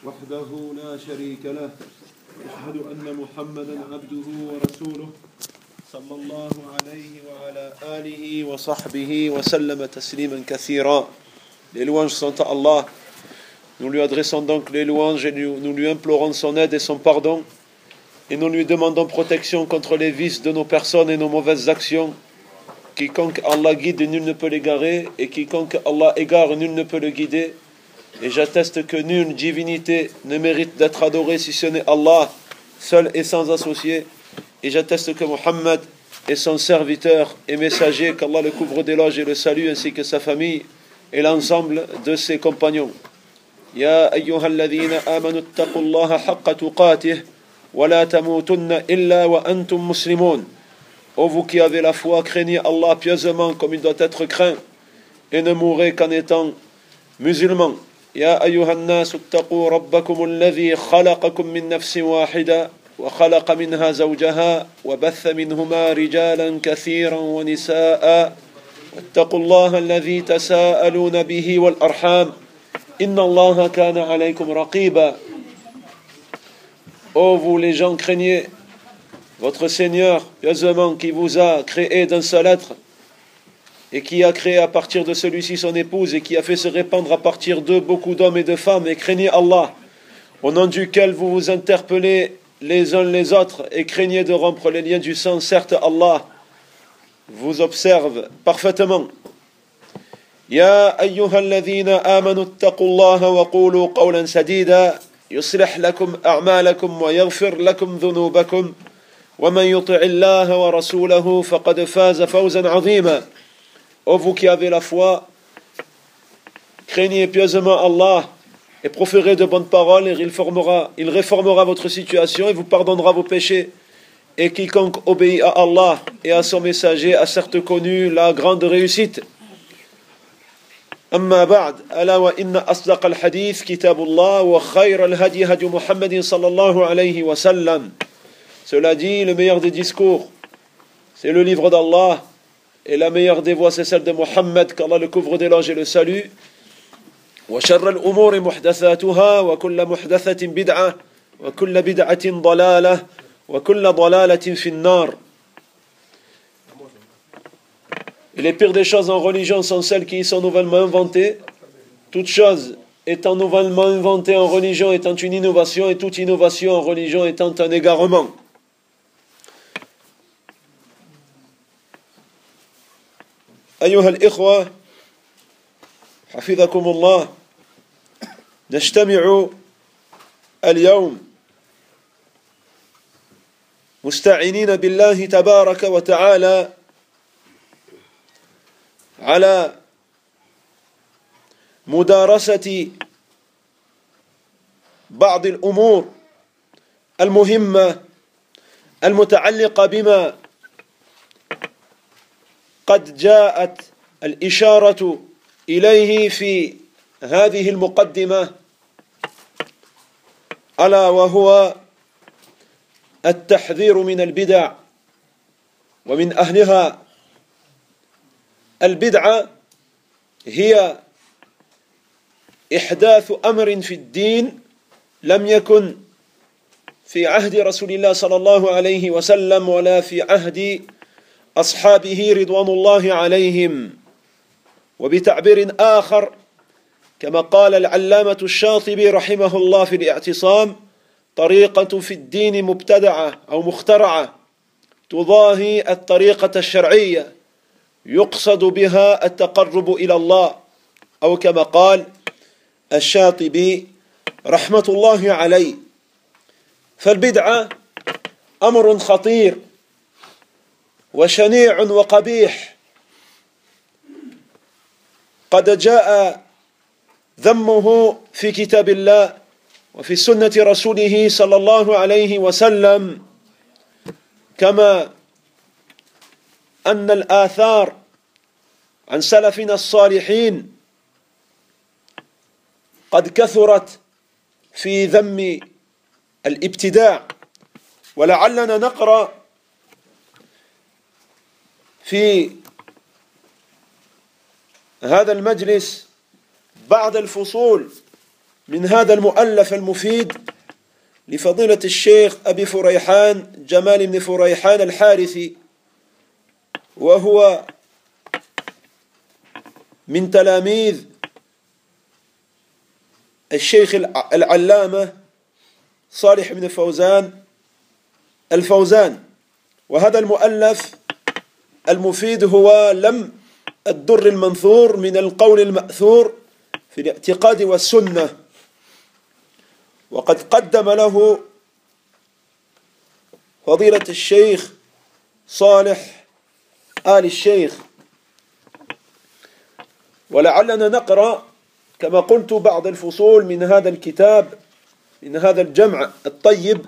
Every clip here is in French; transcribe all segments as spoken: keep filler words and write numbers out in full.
وحده لا شريك له أشهد أن محمدا عبده ورسوله صلى الله عليه وعلى آله وصحبه وسلم تسليما كثيرا. Les louanges sont à Allah. Nous lui adressons donc les louanges et nous lui implorons son aide et son pardon. Et nous lui demandons protection contre les vices de nos personnes et nos mauvaises actions. Quiconque Allah guide, nul ne peut l'égarer, et quiconque Allah égare, nul ne peut le guider. Et j'atteste que nulle divinité ne mérite d'être adorée si ce n'est Allah, seul et sans associé. Et j'atteste que Muhammad est son serviteur et messager, qu'Allah le couvre d'éloges et le salue, ainsi que sa famille et l'ensemble de ses compagnons. Ya ayyuhalladhina amanu attaqullaha haqqa tuqatih wa la tamutunna illa wa antum muslimun. Ô vous qui avez la foi, craignez Allah pieusement comme il doit être craint et ne mourrez qu'en étant musulmans. Ya ayyuhan nas ittaqu rabbakum alladhi khalaqakum min nafsin wahida wa khalaqa minha zawjaha wa batha minhuma rijalan kathiran wa nisaa واتقوا الله الذي تساءلون به والأرحام إن الله كان عليكم رقيبا. Ô vous les gens, craignez votre Seigneur pieusement qui vous a créé d'un seul être et qui a créé à partir de celui-ci son épouse et qui a fait se répandre à partir d'eux beaucoup d'hommes et de femmes. Et craignez Allah au nom duquel vous vous interpellez les uns les autres et craignez de rompre les liens du sang. Certes Allah vous observe parfaitement. Ya ayyuhalladhina amanu attaqullaha wa qulu qawlan sadida yuslih lakum a'malakum wa yaghfir lakum dhunubakum wa man yuti'illaha wa rasulahu faqad faza fawzan 'azima. Ô vous qui avez la foi, craignez pieusement Allah et proférez de bonnes paroles, et il formera, il réformera votre situation et vous pardonnera vos péchés. Et quiconque obéit à Allah et à son messager a certes connu la grande réussite. أما بعد ألا وإن أصدق الحديث كتاب الله وخير الهدي هدي محمد صلى الله عليه وسلم. Cela dit, le meilleur des discours, c'est le livre d'Allah, et la meilleure des voies, c'est celle de Muhammad, qu'Allah le couvre d'éloges et le salue. وشر الأمور محدثاتها وكل محدثة بدعة وكل بدعة ضلالة وكل ضلالة في النار. Et les pires des choses en religion sont celles qui y sont nouvellement inventées. Toute chose étant nouvellement inventée en religion étant une innovation, et toute innovation en religion étant un égarement. أيها الإخوة حفظكم الله، نجتمع اليوم مستعينين بالله تبارك وتعالى على مدارسة بعض الأمور المهمة المتعلقة بما قد جاءت الإشارة إليه في هذه المقدمة، ألا وهو التحذير من البدع ومن أهلها. البدعة هي إحداث أمر في الدين لم يكن في عهد رسول الله صلى الله عليه وسلم ولا في عهد أصحابه رضوان الله عليهم. وبتعبير آخر كما قال العلامة الشاطبي رحمه الله في الاعتصام: طريقة في الدين مبتدعة أو مخترعة تضاهي الطريقة الشرعية يقصد بها التقرب إلى الله، أو كما قال الشاطبي رحمة الله عليه. فالبدعة أمر خطير وشنيع وقبيح قد جاء ذمه في كتاب الله وفي سنة رسوله صلى الله عليه وسلم، كما أن الآثار عن سلفنا الصالحين قد كثرت في ذم الابتداع. ولعلنا نقرأ في هذا المجلس بعض الفصول من هذا المؤلف المفيد لفضيلة الشيخ أبي فريحان جمال بن فريحان الحارثي، وهو من تلاميذ الشيخ العلامة صالح بن فوزان الفوزان. وهذا المؤلف المفيد هو لم الدر المنثور من القول المأثور في الاعتقاد والسنة، وقد قدم له فضيلة الشيخ صالح آل الشيخ. ولعلنا نقرأ كما قلت بعض الفصول من هذا الكتاب، من هذا الجمع الطيب.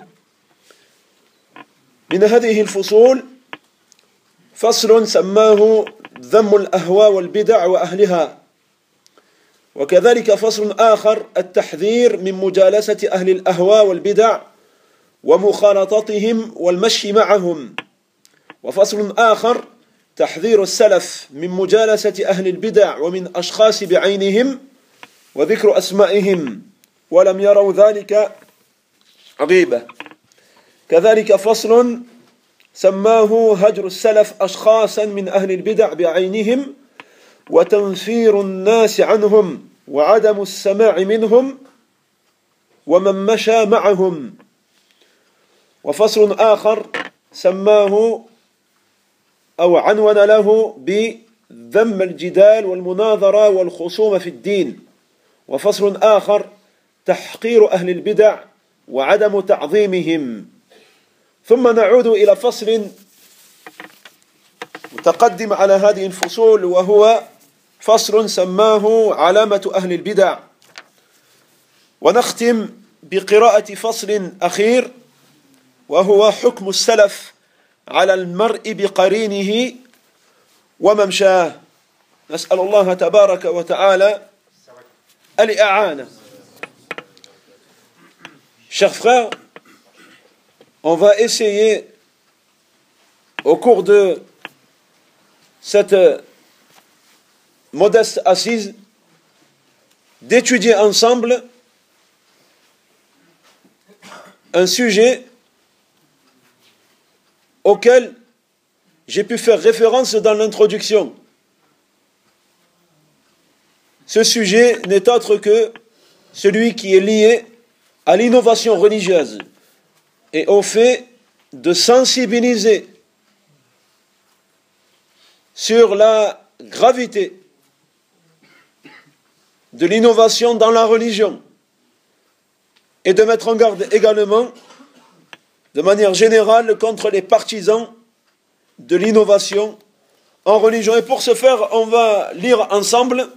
من هذه الفصول فصل سماه ذم الأهواء والبدع وأهلها، وكذلك فصل آخر التحذير من مجالسة أهل الأهواء والبدع ومخالطتهم والمشي معهم، وفصل آخر تحذير السلف من مجالسة أهل البدع ومن أشخاص بعينهم وذكر أسمائهم ولم يروا ذلك غيبة. كذلك فصل سماه هجر السلف أشخاصا من أهل البدع بعينهم وتنفير الناس عنهم وعدم السماع منهم ومن مشى معهم. وفصل آخر سماه أو عنون له بذم الجدال والمناظرة والخصوم في الدين. وفصل آخر تحقير أهل البدع وعدم تعظيمهم. ثم نعود إلى فصل متقدم على هذه الفصول، وهو فصل سماه علامة أهل البدع. ونختم بقراءة فصل أخير وهو حكم السلف على المرء بقرينه وممشاه. نسأل الله تبارك وتعالى الإعانة. Chers frères, on va essayer au cours de cette modeste assise d'étudier ensemble un sujet auquel j'ai pu faire référence dans l'introduction. Ce sujet n'est autre que celui qui est lié à l'innovation religieuse et au fait de sensibiliser sur la gravité de l'innovation dans la religion et de mettre en garde également de manière générale contre les partisans de l'innovation en religion. Et pour ce faire, on va lire ensemble,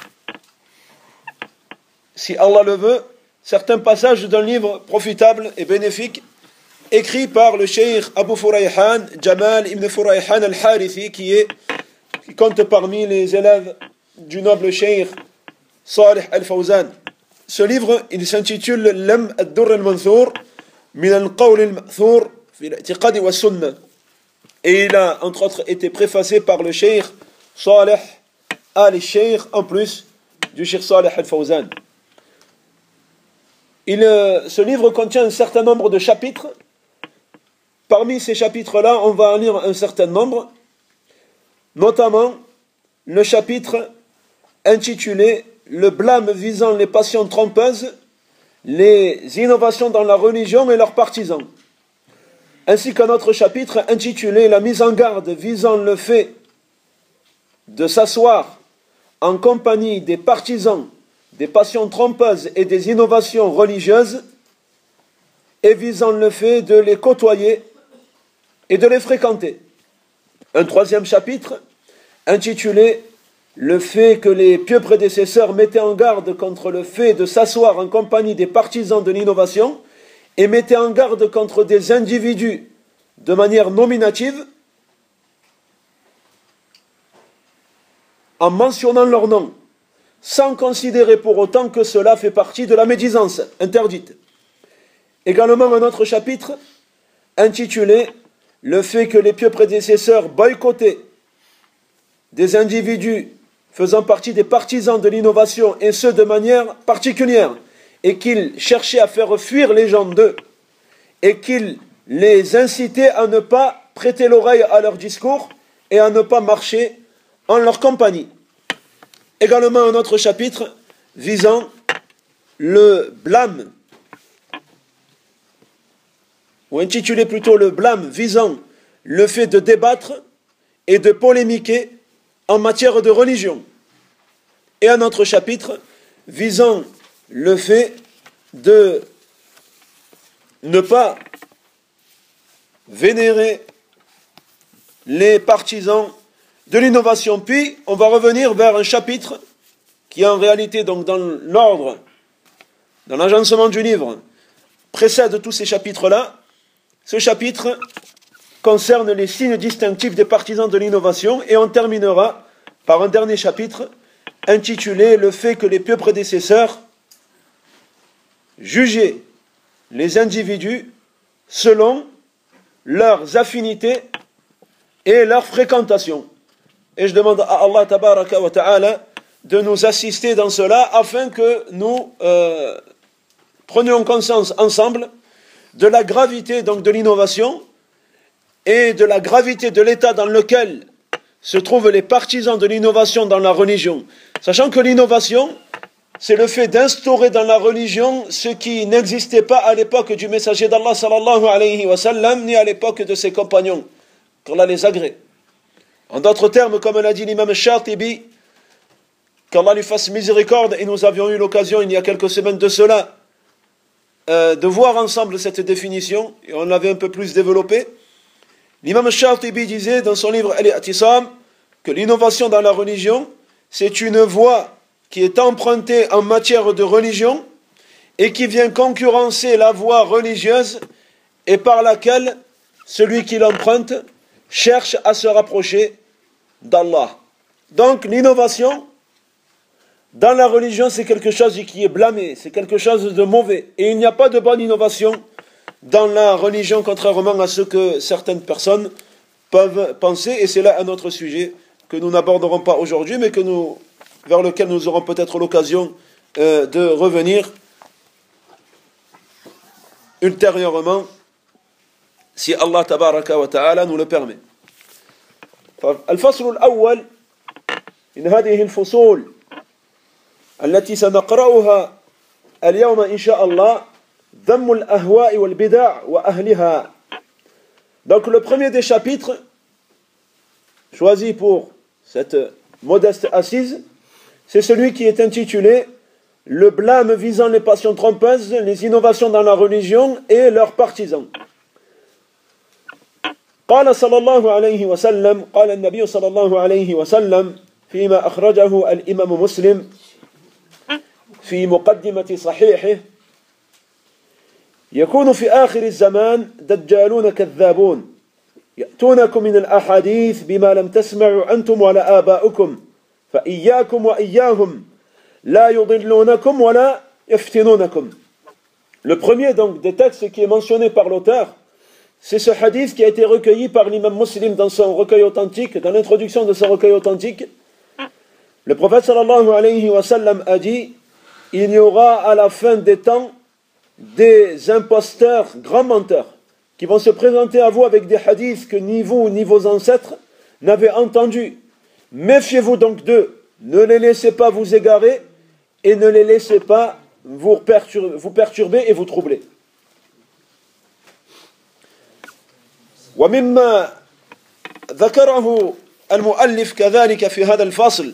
si Allah le veut, certains passages d'un livre profitable et bénéfique écrit par le cheikh Abu Furayhan Jamal ibn Furayhan al-Harithi, qui est qui compte parmi les élèves du noble cheikh Salih al-Fawzan. Ce livre, il s'intitule Lam ad-Durr al-Manthur min al-Qawl al-Ma'thur fi al-i'tiqad wa sunnah, et il a entre autres été préfacé par le cheikh Salih al-Sheikh, en plus du cheikh Salih al-Fawzan. Il, euh, ce livre contient un certain nombre de chapitres. Parmi ces chapitres-là, on va en lire un certain nombre, notamment le chapitre intitulé « Le blâme visant les passions trompeuses, les innovations dans la religion et leurs partisans », ainsi qu'un autre chapitre intitulé « La mise en garde visant le fait de s'asseoir en compagnie des partisans des passions trompeuses et des innovations religieuses, et visant le fait de les côtoyer et de les fréquenter ». Un troisième chapitre intitulé « Le fait que les pieux prédécesseurs mettaient en garde contre le fait de s'asseoir en compagnie des partisans de l'innovation et mettaient en garde contre des individus de manière nominative en mentionnant leur nom, sans considérer pour autant que cela fait partie de la médisance interdite ». Également un autre chapitre intitulé « Le fait que les pieux prédécesseurs boycottaient des individus faisant partie des partisans de l'innovation, et ce de manière particulière, et qu'il cherchait à faire fuir les gens d'eux et qu'il les incitait à ne pas prêter l'oreille à leurs discours et à ne pas marcher en leur compagnie. Également un autre chapitre visant le blâme, ou intitulé plutôt le blâme visant le fait de débattre et de polémiquer en matière de religion. Et un autre chapitre visant le fait de ne pas vénérer les partisans de l'innovation. Puis, on va revenir vers un chapitre qui en réalité, donc dans l'ordre, dans l'agencement du livre, précède tous ces chapitres-là. Ce chapitre concerne les signes distinctifs des partisans de l'innovation et on terminera par un dernier chapitre intitulé « Le fait que les pieux prédécesseurs jugeaient les individus selon leurs affinités et leur fréquentation. » Et je demande à Allah tabaraka wa ta'ala de nous assister dans cela afin que nous euh, prenions conscience ensemble de la gravité donc de l'innovation et de la gravité de l'état dans lequel se trouvent les partisans de l'innovation dans la religion. Sachant que l'innovation, c'est le fait d'instaurer dans la religion ce qui n'existait pas à l'époque du messager d'Allah sallallahu alayhi wa sallam, ni à l'époque de ses compagnons, qu'Allah les agrée. En d'autres termes, comme l'a dit l'imam Shatibi, qu'Allah lui fasse miséricorde, et nous avions eu l'occasion il y a quelques semaines de cela, euh, de voir ensemble cette définition, et on l'avait un peu plus développée. L'imam Shatibi disait dans son livre Al-I'tisam que l'innovation dans la religion, c'est une voie qui est empruntée en matière de religion et qui vient concurrencer la voie religieuse et par laquelle celui qui l'emprunte cherche à se rapprocher d'Allah. Donc l'innovation dans la religion, c'est quelque chose qui est blâmé, c'est quelque chose de mauvais. Et il n'y a pas de bonne innovation dans la religion, contrairement à ce que certaines personnes peuvent penser. Et c'est là un autre sujet que nous n'aborderons pas aujourd'hui, mais que nous, vers lequel nous aurons peut-être l'occasion euh, de revenir ultérieurement, si Allah tabaraka wa ta'ala nous le permet. الفصل الأول من هذه الفصول التي سنقرأها اليوم إن شاء الله ذم الأهواء والبدع وأهلها. Donc le premier des chapitres choisi pour cette modeste assise, c'est celui qui est intitulé le blâme visant les passions trompeuses, les innovations dans la religion et leurs partisans. قال صلى الله عليه وسلم قال النبي صلى الله عليه وسلم فيما أخرجه الإمام مسلم في مقدمة صحيحه يكون في آخر الزمان دجالون كذابون يأتونكم من الأحاديث بما لم تسمعوا أنتم ولا آباؤكم فإياكم وإياهم لا يضلونكم ولا يفتنونكم. Le premier donc des textes qui est mentionné par l'auteur, c'est ce hadith qui a été recueilli par l'imam Muslim dans son recueil authentique, dans l'introduction de son recueil authentique. Le prophète sallallahu alayhi wa sallam a dit: il y aura à la fin des temps des imposteurs, grands menteurs, qui vont se présenter à vous avec des hadiths que ni vous ni vos ancêtres n'avez entendus. Méfiez-vous donc d'eux, ne les laissez pas vous égarer et ne les laissez pas vous perturber, vous perturber et vous troubler. ومما ذكره المؤلف كذلك في هذا الفصل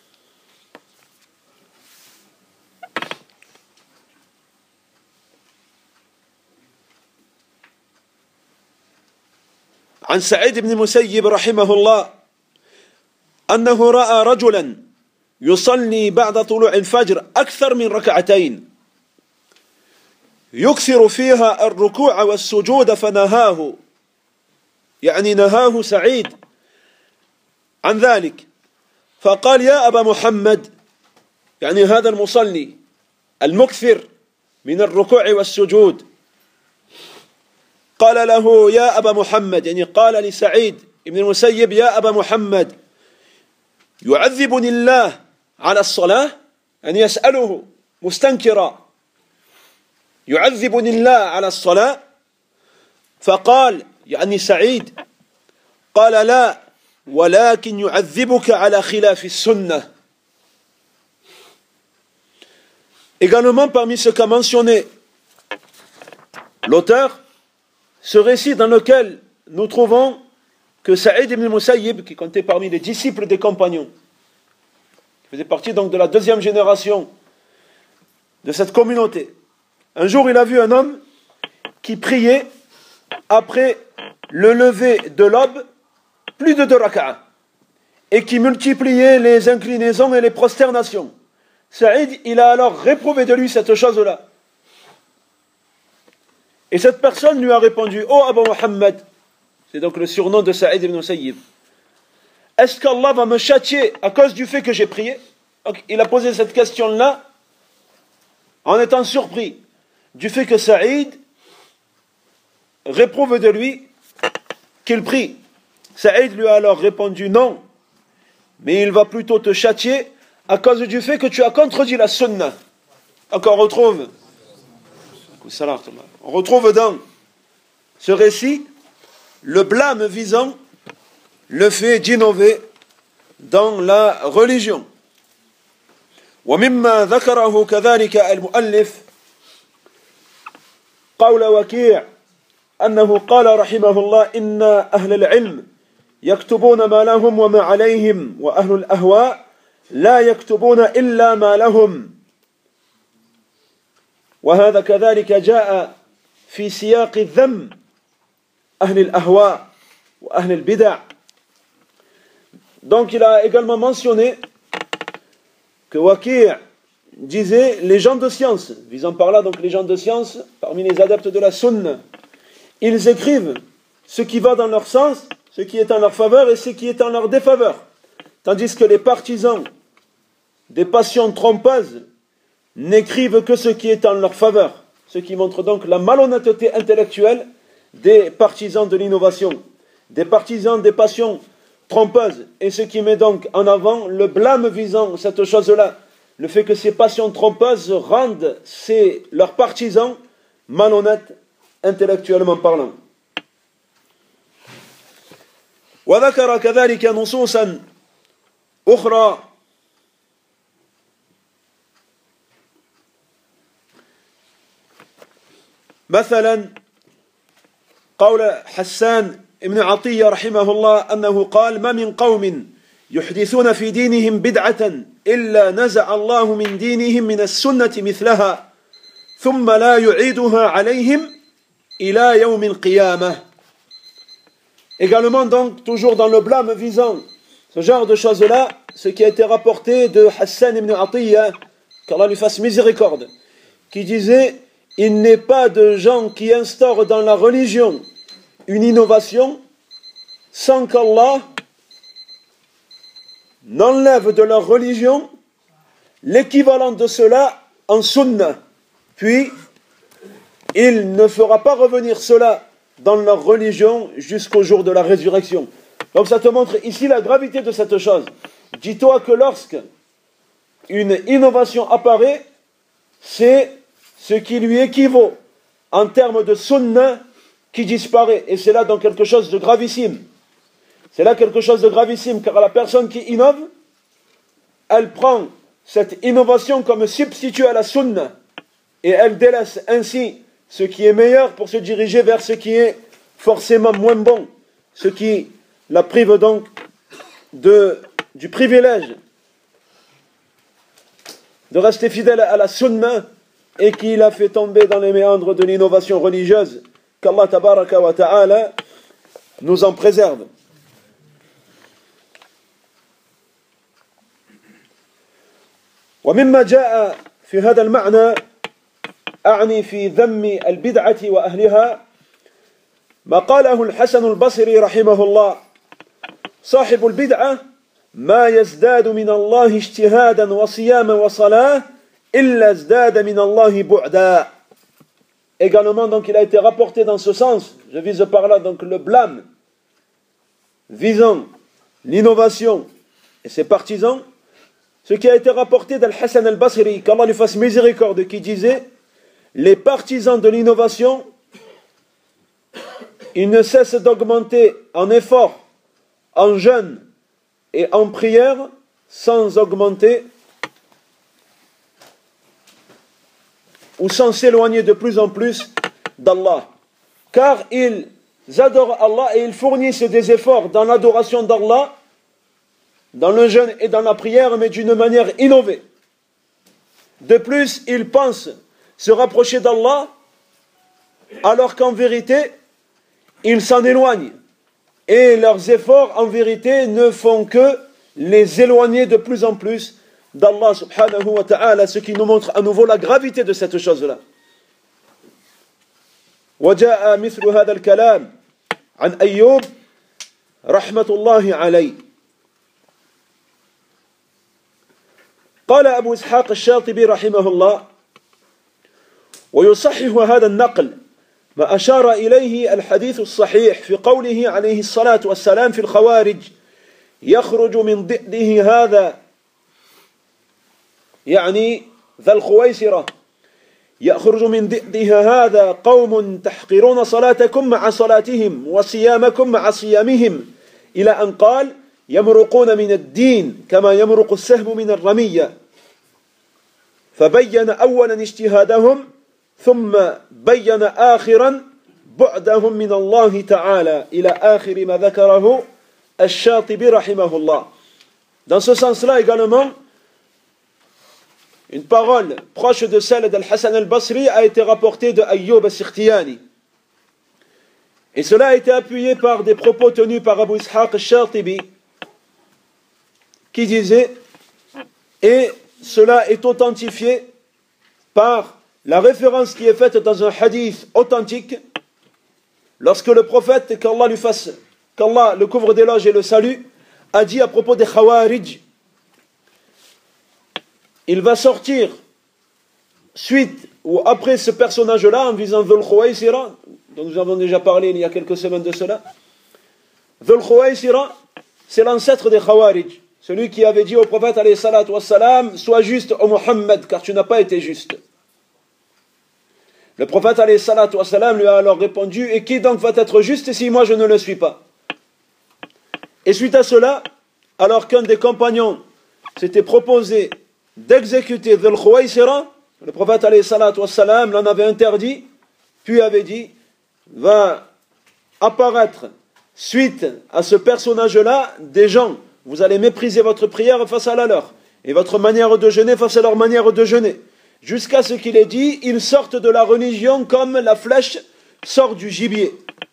عن سعيد بن المسيب رحمه الله أنه رأى رجلا يصلي بعد طلوع الفجر أكثر من ركعتين يكثر فيها الركوع والسجود فنهاه، يعني نهاه سعيد عن ذلك، فقال: يا أبا محمد، يعني هذا المصلي المكثر من الركوع والسجود، قال له: يا أبا محمد، يعني قال لسعيد بن المسيب: يا أبا محمد، يعذبني الله على الصلاة؟ يعني يسأله مستنكرا يعذبني الله على الصلاة فقال يعني سعيد قال لا ولكن يعذبك على خلاف السنة. Également parmi ce qu'a mentionné l'auteur, ce récit dans lequel nous trouvons que Saïd ibn Musayyib, qui comptait parmi les disciples des compagnons, qui faisait partie donc de la deuxième génération de cette communauté, un jour il a vu un homme qui priait après le lever de l'aube plus de deux raka'as et qui multipliait les inclinaisons et les prosternations. Saïd, il a alors réprouvé de lui cette chose-là. Et cette personne lui a répondu: « Oh Abu Muhammad », c'est donc le surnom de Saïd ibn Musayyib, « est-ce qu'Allah va me châtier à cause du fait que j'ai prié ?» Donc, il a posé cette question-là en étant surpris du fait que Saïd réprouve de lui qu'il prie. Saïd lui a alors répondu: « Non, mais il va plutôt te châtier à cause du fait que tu as contredit la sunna. » Donc on retrouve, on retrouve dans ce récit le blâme visant le fait d'innover dans la religion. ومما ذكره كذلك المؤلف قول وكيع أنه قال رحمه الله: إن أهل العلم يكتبون ما لهم وما عليهم وأهل الأهواء لا يكتبون إلا ما لهم. وهذا كذلك جاء في سياق الذم أهل الأهواء وأهل البدع. Donc il a également mentionné que Waqi' disait les gens de science, visant par là donc les gens de science parmi les adeptes de la sunna, ils écrivent ce qui va dans leur sens, ce qui est en leur faveur et ce qui est en leur défaveur, tandis que les partisans des passions trompeuses n'écrivent que ce qui est en leur faveur, ce qui montre donc la malhonnêteté intellectuelle des partisans de l'innovation, des partisans des passions trompeuses, et ce qui met donc en avant le blâme visant cette chose-là, le fait que ces passions trompeuses rendent ces, leurs partisans malhonnêtes intellectuellement parlant. وذكر كذلك نصوصا أخرى مثلا قول حسان ابن عطية رحمه الله أنه قال: ما من قوم يحدثون في دينهم بدعة إلا نزع الله من دينهم من السنة مثلها ثم لا يعيدها عليهم إلى يوم القيامة. Également donc, toujours dans le blâme visant ce genre de choses-là, ce qui a été rapporté de Hassan ibn Atiyya, qu'Allah lui fasse miséricorde, qui disait: il n'est pas de gens qui instaurent dans la religion une innovation sans qu'Allah n'enlève de leur religion l'équivalent de cela en sunna, puis il ne fera pas revenir cela dans leur religion jusqu'au jour de la résurrection. Donc ça te montre ici la gravité de cette chose. Dis-toi que lorsque une innovation apparaît, c'est ce qui lui équivaut en termes de sunna qui disparaît. Et c'est là donc quelque chose de gravissime. C'est là quelque chose de gravissime, car la personne qui innove, elle prend cette innovation comme substitut à la sunna, et elle délaisse ainsi ce qui est meilleur pour se diriger vers ce qui est forcément moins bon, ce qui la prive donc de, du privilège de rester fidèle à la sunna, et qui l'a fait tomber dans les méandres de l'innovation religieuse. Qu'Allah tabaraka wa ta'ala nous en préserve. ومما جاء في هذا المعنى أعني في ذم البدعة وأهلها ما قاله الحسن البصري رحمه الله: صاحب البدعة ما يزداد من الله اجتهادا وصياما وصلاة إلا ازداد من الله بعدا. Également, donc, il a été rapporté dans ce sens, je vise par là donc le blâme visant l'innovation et ses partisans, ce qui a été rapporté d'Al-Hassan al-Basri, qu'Allah lui fasse miséricorde, qui disait: les partisans de l'innovation, ils ne cessent d'augmenter en effort, en jeûne et en prière, sans augmenter ou sans s'éloigner de plus en plus d'Allah. Car ils adorent Allah et ils fournissent des efforts dans l'adoration d'Allah, dans le jeûne et dans la prière, mais d'une manière innovée. De plus, ils pensent se rapprocher d'Allah, alors qu'en vérité, ils s'en éloignent. Et leurs efforts, en vérité, ne font que les éloigner de plus en plus d'Allah subhanahu wa ta'ala, ce qui nous montre à nouveau la gravité de cette chose-là. وجاء مثل هذا الكلام عن أيوب رحمة الله عليه. قال أبو إسحاق الشاطبي رحمه الله: ويصحح هذا النقل ما أشار إليه الحديث الصحيح في قوله عليه الصلاة والسلام في الخوارج: يخرج من ضئده هذا، يعني ذا الخويسرة، يخرج من ضئدها هذا قوم تحقرون صلاتكم مع صلاتهم وصيامكم مع صيامهم، إلى أن قال: يمرقون من الدين كما يمرق السهم من الرمية. فبين أولا اجتهادهم ثم بين آخرا بعدهم من الله تعالى إلى آخر ما ذكره الشاطبي رحمه الله. Dans ce sens-là également, une parole proche de celle d'Al-Hassan al-Basri a été rapportée de Ayyub al-Sikhtiyani. Et cela a été appuyé par des propos tenus par Abu Ishaq al-Shatibi, qui disait, et cela est authentifié par la référence qui est faite dans un hadith authentique, lorsque le prophète, qu'Allah lui fasse, qu'Allah le couvre d'éloges et le salue, a dit à propos des Khawarij: il va sortir suite ou après ce personnage-là, en visant Dhul Khuwaysira, dont nous avons déjà parlé il y a quelques semaines de cela. Dhul Khuwaysira, c'est l'ancêtre des Khawarij, celui qui avait dit au prophète alayhi salatu wassalam: sois juste ô Muhammad, car tu n'as pas été juste. Le prophète alayhi salatu wassalam lui a alors répondu: et qui donc va être juste si moi je ne le suis pas? Et suite à cela, alors qu'un des compagnons s'était proposé d'exécuter Dhul Khuwaysira, le prophète alayhi salatu wassalam l'en avait interdit, puis avait dit: va apparaître suite à ce personnage-là des gens, vous allez mépriser votre prière face à la leur, et votre manière de jeûner face à leur manière de jeûner, jusqu'à ce qu'il ait dit: ils sortent de la religion comme la flèche sort du gibier.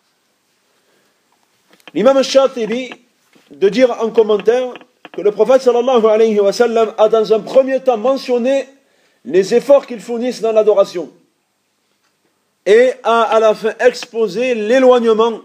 L'imam al-Shatibi de dire en commentaire que le prophète sallallahu alayhi wa sallam a dans un premier temps mentionné les efforts qu'ils fournissent dans l'adoration et a à la fin exposé l'éloignement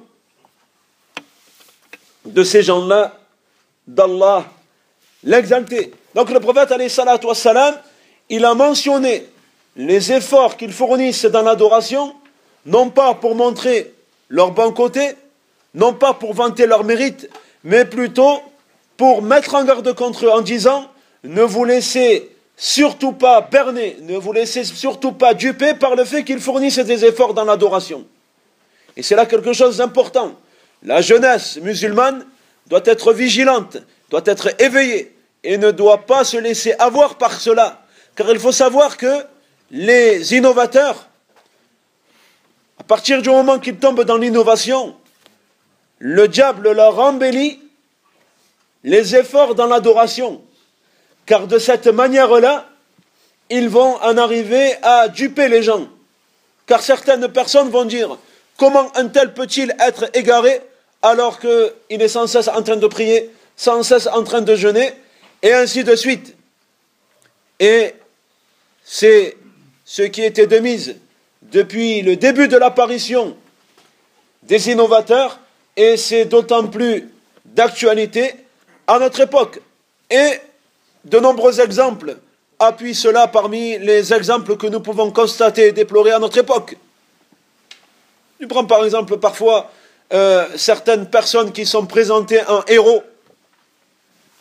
de ces gens-là d'Allah l'exalté. Donc le prophète alayhi salatu wa salam, il a mentionné les efforts qu'ils fournissent dans l'adoration, non pas pour montrer leur bon côté, non pas pour vanter leur mérite, mais plutôt pour mettre en garde contre eux en disant: ne vous laissez surtout pas berner, ne vous laissez surtout pas duper par le fait qu'ils fournissent des efforts dans l'adoration. Et c'est là quelque chose d'important. La jeunesse musulmane doit être vigilante, doit être éveillée et ne doit pas se laisser avoir par cela. Car il faut savoir que les innovateurs, à partir du moment qu'ils tombent dans l'innovation, le diable leur embellit les efforts dans l'adoration, car de cette manière-là, ils vont en arriver à duper les gens. Car certaines personnes vont dire: comment un tel peut-il être égaré alors qu'il est sans cesse en train de prier, sans cesse en train de jeûner, et ainsi de suite. Et c'est ce qui était de mise depuis le début de l'apparition des innovateurs, et c'est d'autant plus d'actualité à notre époque. Et de nombreux exemples appuient cela parmi les exemples que nous pouvons constater et déplorer à notre époque. Tu prends par exemple parfois euh, certaines personnes qui sont présentées en héros,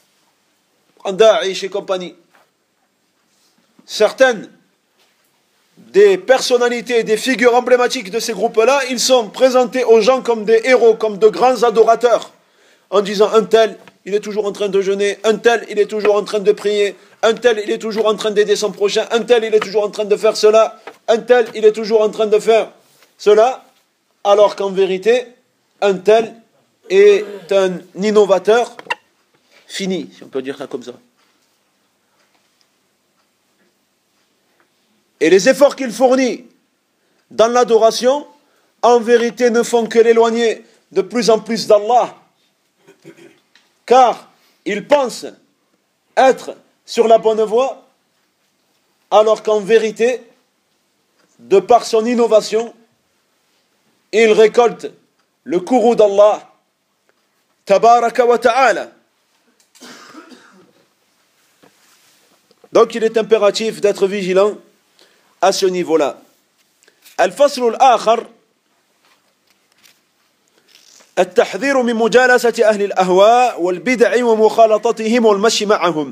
en Daesh et compagnie. Certaines des personnalités, des figures emblématiques de ces groupes-là, ils sont présentés aux gens comme des héros, comme de grands adorateurs, en disant un tel, il est toujours en train de jeûner, un tel, il est toujours en train de prier, un tel, il est toujours en train d'aider son prochain, un tel, il est toujours en train de faire cela, un tel, il est toujours en train de faire cela, alors qu'en vérité, un tel est un innovateur fini, si on peut dire ça comme ça. Et les efforts qu'il fournit dans l'adoration, en vérité, ne font que l'éloigner de plus en plus d'Allah. Car il pense être sur la bonne voie, alors qu'en vérité, de par son innovation, il récolte le courroux d'Allah, tabaraka wa ta'ala. Donc il est impératif d'être vigilant à ce niveau-là. الفصل الآخر التحذير من مجالسة أهل الأهواء والبدع ومخالطتهم والمشي معهم.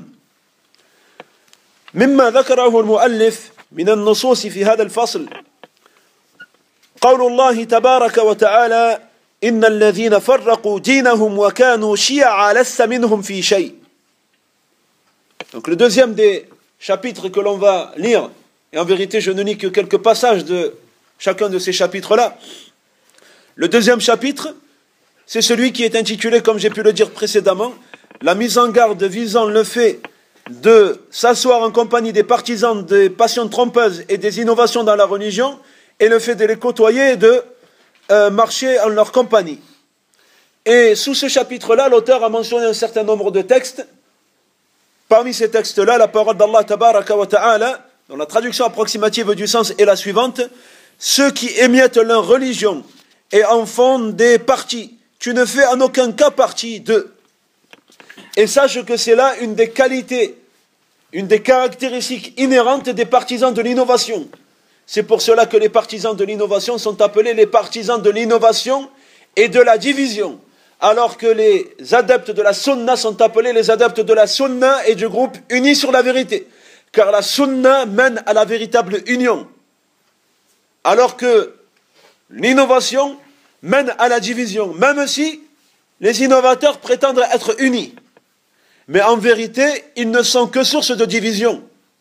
مما ذكره المؤلف من النصوص في هذا الفصل قول الله تبارك وتعالى إن الذين فرقوا دينهم وكانوا شيعا لست منهم في شيء. Donc le deuxième des chapitres que l'on va lire, et en vérité je ne lis que quelques passages de chacun de ces chapitres-là. Le deuxième chapitre, c'est celui qui est intitulé, comme j'ai pu le dire précédemment, la mise en garde visant le fait de s'asseoir en compagnie des partisans des passions trompeuses et des innovations dans la religion, et le fait de les côtoyer et de euh, marcher en leur compagnie. Et sous ce chapitre-là, l'auteur a mentionné un certain nombre de textes. Parmi ces textes-là, la parole d'Allah tabaraka wa ta'ala, dont la traduction approximative du sens est la suivante: ceux qui émiettent leur religion et en font des partis, tu ne fais en aucun cas partie d'eux. Et sache que c'est là une des qualités, une des caractéristiques inhérentes des partisans de l'innovation. C'est pour cela que les partisans de l'innovation sont appelés les partisans de l'innovation et de la division, alors que les adeptes de la sunna sont appelés les adeptes de la sunna et du groupe uni sur la vérité, car la sunna mène à la véritable union, alors que l'innovation mène à la division, même si les innovateurs prétendent être unis. Mais en vérité, ils ne sont que source de division.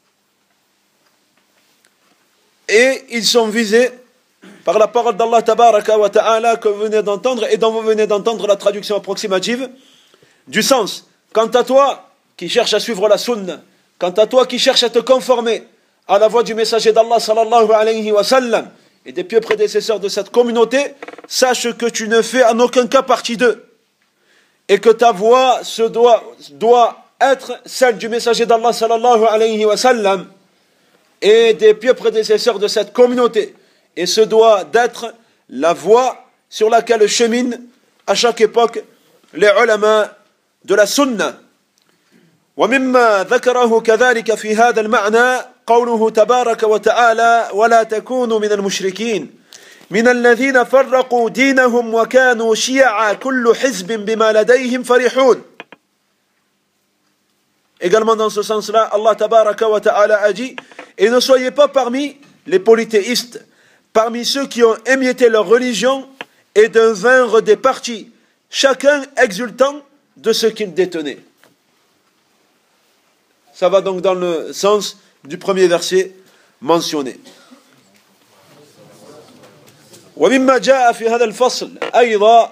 Et ils sont visés par la parole d'Allah tabaraka wa ta'ala que vous venez d'entendre et dont vous venez d'entendre la traduction approximative du sens. Quant à toi qui cherches à suivre la sunna, quant à toi qui cherches à te conformer à la voie du messager d'Allah sallallahu alayhi wa sallam et des pieux prédécesseurs de cette communauté, sache que tu ne fais en aucun cas partie d'eux et que ta voix se doit, doit être celle du messager d'Allah sallallahu alayhi wa sallam et des pieux prédécesseurs de cette communauté, et ce doit d'être la voie sur laquelle cheminent à chaque époque les ulama de la sunna. ومما ذكره كذلك في هذا المعنى قوله تبارك وتعالى ولا تكونوا من المشركين من الذين فرقوا دينهم وكانوا شيعا كل حزب بما لديهم فرحون. Également dans ce sens-là, Allah tabaraka wa ta'ala a dit: et ne soyez pas parmi les polythéistes, parmi ceux qui ont émietté leur religion et devinrent des partis, chacun exultant de ce qu'il détenait. Ça va donc dans le sens du premier verset mentionné. ومما جاء في هذا الفصل أيضا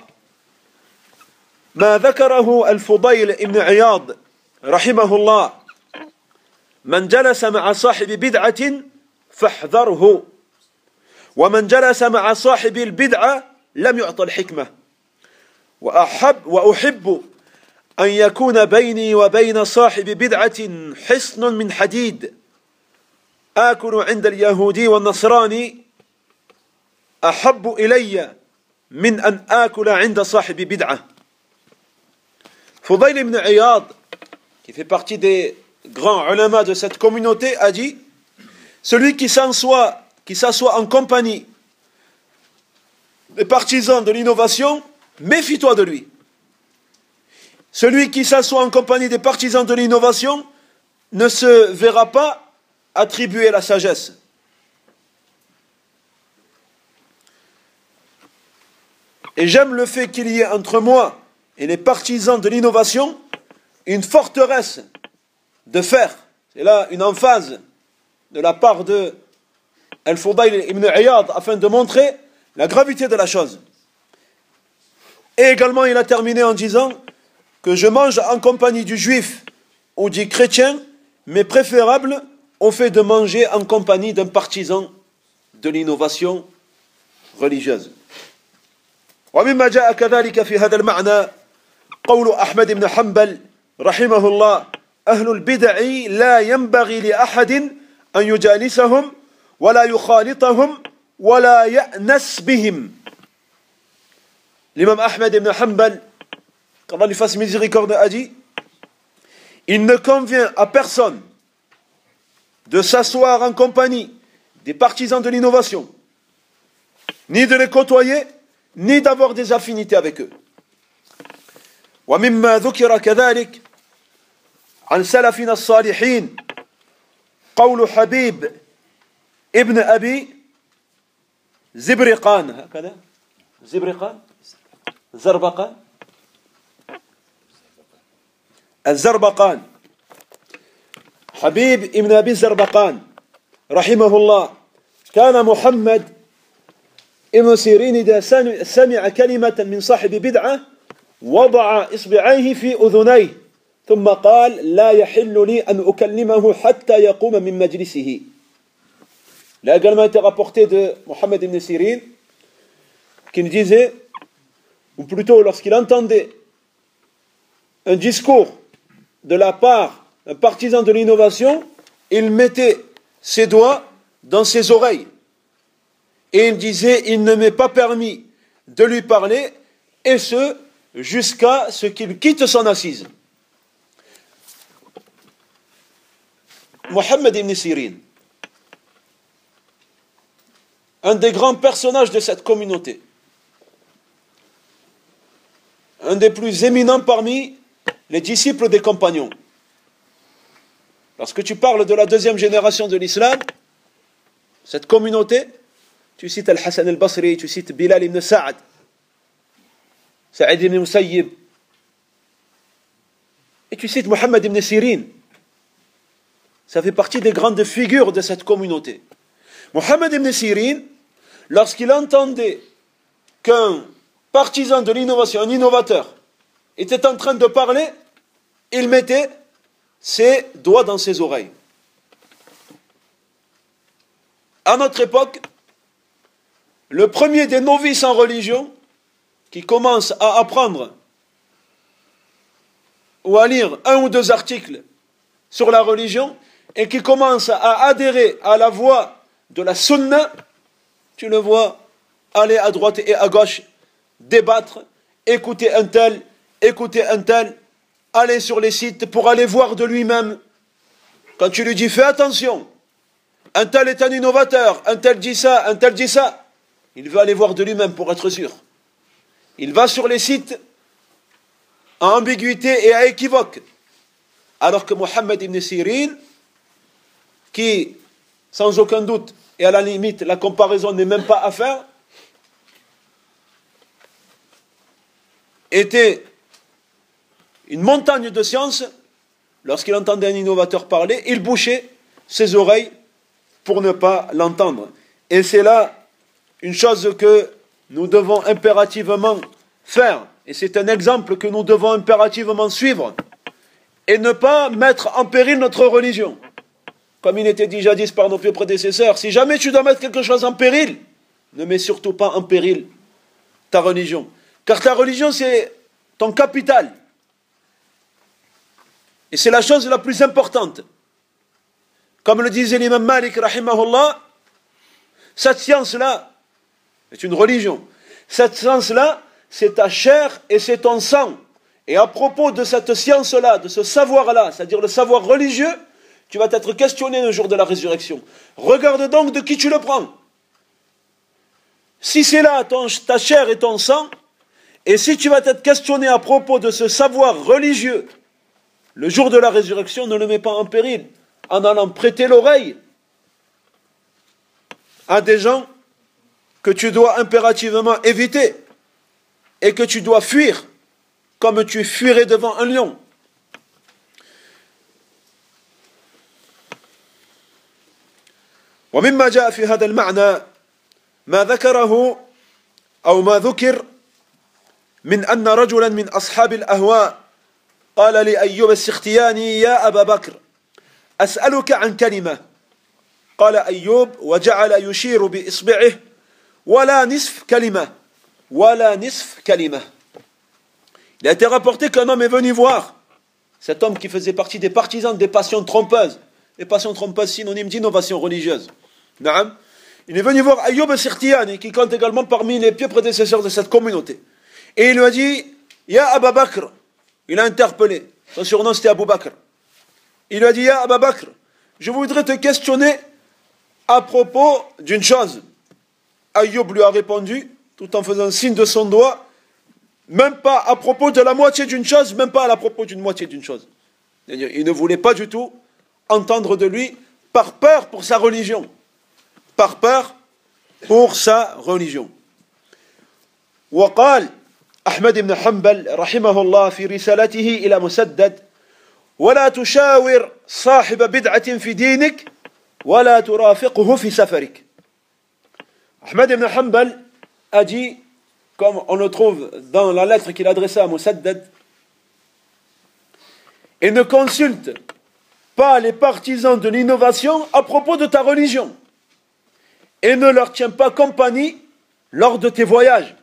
ما ذكره الفضيل بن عياض رحمه الله: من جلس مع صاحب بدعة فاحذره ومن جلس مع صاحب البدعة لم يعط الحكمة وأحب وأحب أن يكون بيني وبين صاحب بدعة حصن من حديد آكل عند اليهودي والنصراني أحب إلي من أن آكل عند صاحب بدعة. Fudayl ibn Iyad, qui fait partie des grands ulama de cette communauté, a dit: celui qui s'assoit, qui s'assoit en compagnie des partisans de l'innovation, méfie-toi de lui. Celui qui s'assoit en compagnie des partisans de l'innovation ne se verra pas attribuer la sagesse. Et j'aime le fait qu'il y ait entre moi et les partisans de l'innovation une forteresse de fer. C'est là une emphase de la part de Al-Fudayl ibn Iyad afin de montrer la gravité de la chose. Et également il a terminé en disant que je mange en compagnie du juif ou du chrétien, mais préférable au fait de manger en compagnie d'un partisan de l'innovation religieuse. ومما جاء كذلك في هذا المعنى قول أحمد بن حنبل رحمه الله أهل البدع لا ينبغي لأحد أن يجالسهم ولا يخالطهم ولا يأنس بهم. L'imam Ahmed ibn Hanbal, qu'Allah lui fasse miséricorde, a dit: il ne convient à personne de s'asseoir en compagnie des partisans de l'innovation, ni de les côtoyer, ni d'avoir des affinités avec eux. ومما ذكر كذلك عن سلفنا الصالحين قول حبيب ابن أبي زبرقان هكذا زبرقان زربقان الزربقان حبيب ابن أبي الزربقان رحمه الله كان محمد ابن سيرين إذا سمع كلمة من صاحب بدعة وضع إصبعيه في أذنيه ثم قال لا يحل لي أن أكلمه حتى يقوم من مجلسه. Il a également été rapporté de Mohammed ibn Sirin qui nous disait, ou plutôt lorsqu'il entendait un discours de la part d'un partisan de l'innovation, il mettait ses doigts dans ses oreilles et il disait il ne m'est pas permis de lui parler, et ce jusqu'à ce qu'il quitte son assise. Mohammed ibn Sirin, un des grands personnages de cette communauté, un des plus éminents parmi les disciples des compagnons. Lorsque tu parles de la deuxième génération de l'islam, cette communauté, tu cites Al-Hassan al-Basri, tu cites Bilal ibn Sa'ad, Sa'id ibn Musayyib, et tu cites Mohammed ibn Sirin. Ça fait partie des grandes figures de cette communauté. Mohammed ibn Sirin, lorsqu'il entendait qu'un partisan de l'innovation, un innovateur, était en train de parler, il mettait ses doigts dans ses oreilles. À notre époque, le premier des novices en religion qui commence à apprendre ou à lire un ou deux articles sur la religion et qui commence à adhérer à la voie de la sunna, tu le vois aller à droite et à gauche, débattre, écouter un tel, écouter un tel, aller sur les sites pour aller voir de lui-même. Quand tu lui dis fais attention, un tel est un innovateur, un tel dit ça, un tel dit ça, il veut aller voir de lui-même pour être sûr. Il va sur les sites à ambiguïté et à équivoque. Alors que Mohammed ibn Sirin, qui, sans aucun doute, et à la limite, la comparaison n'est même pas à faire, était une montagne de science. Lorsqu'il entendait un innovateur parler, il bouchait ses oreilles pour ne pas l'entendre. Et c'est là une chose que nous devons impérativement faire, et c'est un exemple que nous devons impérativement suivre, et ne pas mettre en péril notre religion. Comme il était dit jadis par nos pieux prédécesseurs, si jamais tu dois mettre quelque chose en péril, ne mets surtout pas en péril ta religion. Car ta religion, c'est ton capital. Et c'est la chose la plus importante. Comme le disait l'imam Malik, rahimahullah, cette science-là est une religion. Cette science-là, c'est ta chair et c'est ton sang. Et à propos de cette science-là, de ce savoir-là, c'est-à-dire le savoir religieux, tu vas être questionné le jour de la résurrection. Regarde donc de qui tu le prends. Si c'est là ton, ta chair et ton sang, et si tu vas être questionné à propos de ce savoir religieux, le jour de la résurrection, ne le mets pas en péril en allant prêter l'oreille à des gens que tu dois impérativement éviter. et que tu dois fuir comme tu fuirais devant un lion. ومما جاء في هذا المعنى ما ذكره أو ما ذكر من أن رجلا من أصحاب الأهواء قال لأيوب السختياني يا أبا بكر أسألك عن كلمة قال أيوب وجعل يشير بإصبعه ولا نصف كلمة ولا نصف كلمة. Il a été rapporté qu'un homme est venu voir cet homme qui faisait partie des partisans des passions trompeuses. Les passions trompeuses synonymes d'innovation religieuse. Naam. Il est venu voir Ayyub al-Sikhtiyani qui compte également parmi les pieux prédécesseurs de cette communauté. Et il lui a dit Ya Aba Bakr. Il a interpellé. Son surnom c'était Abu Bakr. Il lui a dit Ya Aba Bakr, je voudrais te questionner à propos d'une chose. Ayyub lui a répondu tout en faisant signe de son doigt, même pas à propos de la moitié d'une chose, même pas à propos d'une moitié d'une chose. C'est-à-dire, il ne voulait pas du tout entendre de lui par peur pour sa religion. Par peur pour sa religion. وقال أحمد بن حنبل رحمه الله في رسالته إلى مسدد ولا تشاور صاحب بدعة في دينك ولا ترافقه في سفرك. Ahmed ibn Hanbal a dit, comme on le trouve dans la lettre qu'il adressait à Musaddad, et ne consulte pas les partisans de l'innovation à propos de ta religion, et ne leur tiens pas compagnie lors de tes voyages.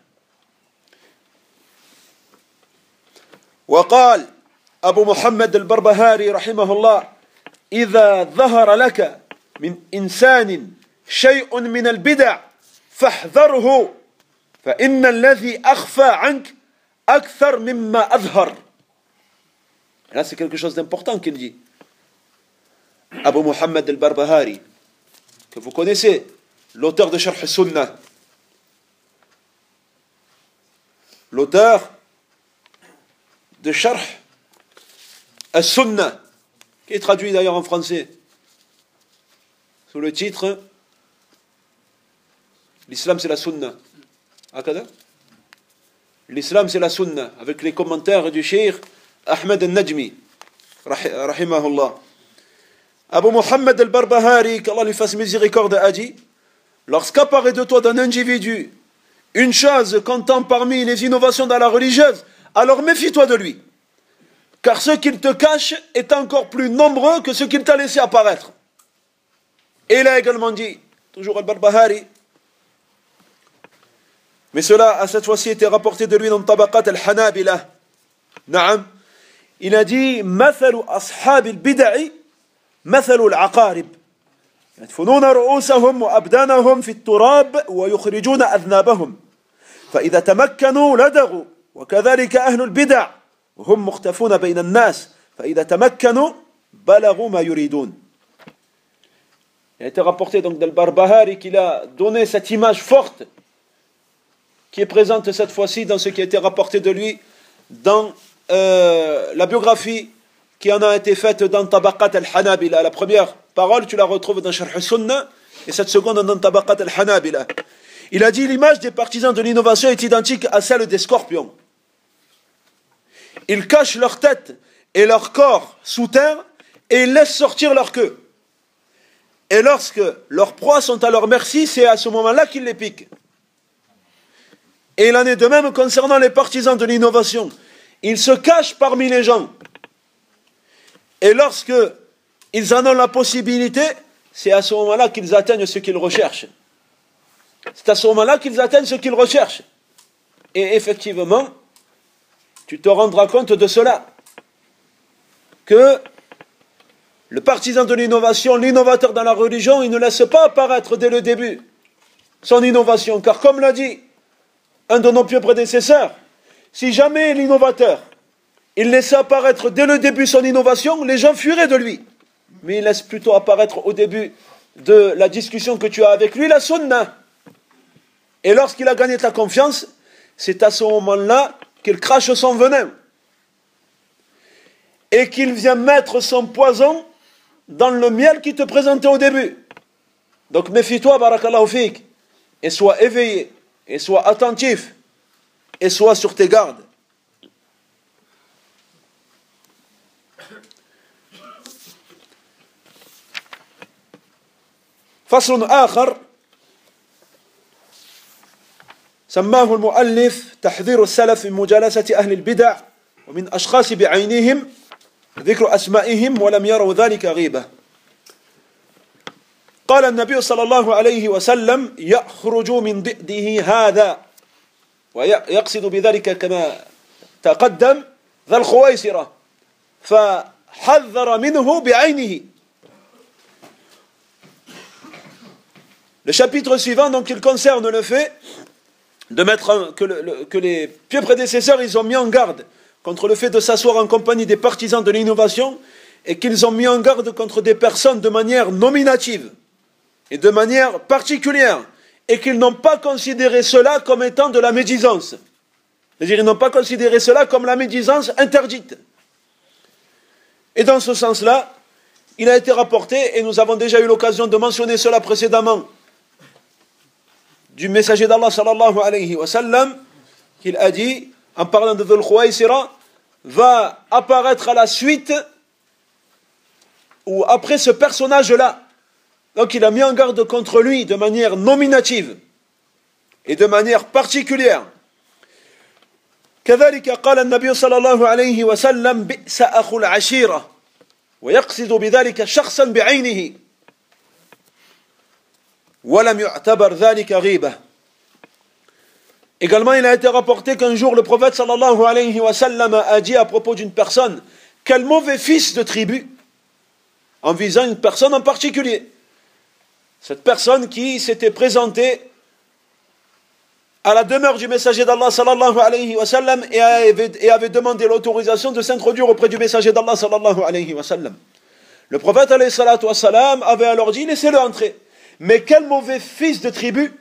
وقال أبو محمد البربهاري رحمه الله إذا ظهر لك من إنسان شيء من البدع فاحذره فإن الذي أخفى عنك أكثر مما أظهر. Là c'est quelque chose d'important qu'il dit. Abu Muhammad al-Barbahari, que vous connaissez, l'auteur de Sharh Sunnah, l'auteur de Sharh Sunnah, qui est traduit d'ailleurs en français sous le titre L'islam c'est la Sunna. Akada? L'islam c'est la Sunna, avec les commentaires du Cheikh Ahmed al-Najmi, rahimahullah. Abu Muhammad al-Barbahari, qu'Allah lui fasse miséricorde, a dit lorsqu'apparaît de toi d'un individu une chose comptant parmi les innovations dans la religieuse, alors méfie-toi de lui, car ce qu'il te cache est encore plus nombreux que ce qu'il t'a laissé apparaître. Et il a également dit, toujours al-Barbahari, mais cela a cette fois-ci été rapporté de lui dans Tabaqat al-Hanabila. Naam. Il a dit مثل أصحاب البدع مثل العقارب يدفنون رؤوسهم وأبدانهم في التراب ويخرجون أذنابهم فإذا تمكنوا لدغوا وكذلك أهل البدع وهم مختفون بين الناس فإذا تمكنوا بلغوا ما يريدون. Il a été rapporté donc d'Al-Barbahari qu'il a donné cette image forte qui est présente cette fois-ci dans ce qui a été rapporté de lui dans euh, la biographie qui en a été faite dans Tabaqat al-Hanabila. La première parole, tu la retrouves dans Sharh Sunnah, et cette seconde dans Tabaqat al-Hanabila. Il a dit l'image des partisans de l'innovation est identique à celle des scorpions. Ils cachent leur tête et leur corps sous terre et ils laissent sortir leur queue. Et lorsque leurs proies sont à leur merci, c'est à ce moment-là qu'ils les piquent. Et il en est de même concernant les partisans de l'innovation. Ils se cachent parmi les gens. Et lorsque ils en ont la possibilité, c'est à ce moment-là qu'ils atteignent ce qu'ils recherchent. C'est à ce moment-là qu'ils atteignent ce qu'ils recherchent. Et effectivement, tu te rendras compte de cela. Que le partisan de l'innovation, l'innovateur dans la religion, il ne laisse pas apparaître dès le début son innovation. Car comme l'a dit un de nos pieux prédécesseurs, si jamais l'innovateur, il laissait apparaître dès le début son innovation, les gens fuiraient de lui. Mais il laisse plutôt apparaître au début de la discussion que tu as avec lui la sunna. Et lorsqu'il a gagné ta confiance, c'est à ce moment-là qu'il crache son venin. Et qu'il vient mettre son poison dans le miel qu'il te présentait au début. Donc méfie-toi, barakallahu fik, et sois éveillé, et sois attentif et sois sur tes gardes. فصل آخر سماه المؤلف تحذير السلف من مجالسة أهل البدع ومن أشخاص بعينهم ذكر أسمائهم ولم يروا ذلك غيبة. قال النبي صلى الله عليه وسلم يخرج من ضئده هذا ويقصد بذلك كما تقدم ذا الخويسرة فحذر منه بعينه. Le chapitre suivant, donc, il concerne le fait de mettre un, que, le, le, que les pieux prédécesseurs, ils ont mis en garde contre le fait de s'asseoir en compagnie des partisans de l'innovation et qu'ils ont mis en garde contre des personnes de manière nominative et de manière particulière et qu'ils n'ont pas considéré cela comme étant de la médisance. C'est-à-dire, ils n'ont pas considéré cela comme la médisance interdite. Et dans ce sens-là, il a été rapporté, et nous avons déjà eu l'occasion de mentionner cela précédemment, du messager d'Allah sallallahu alayhi wa sallam, qu'il a dit, en parlant de Dhul Khuwaysira, va apparaître à la suite ou après ce personnage-là. Donc il a mis en garde contre lui de manière nominative et de manière particulière. كذلك قال النبي صلى الله عليه وسلم بئس أخو العشيرة ويقصد بذلك شخصا بعينه ولم يعتبر ذلك غيبة. Également, il a été rapporté qu'un jour le prophète sallallahu alayhi wa sallam a dit à propos d'une personne, quel mauvais fils de tribu, en visant une personne en particulier. Cette personne qui s'était présentée à la demeure du messager d'Allah sallallahu alayhi wa sallam et avait, et avait demandé l'autorisation de s'introduire auprès du messager d'Allah sallallahu alayhi wa sallam. Le prophète alayhi salatu wa salam avait alors dit, laissez-le entrer. Mais quel mauvais fils de tribu.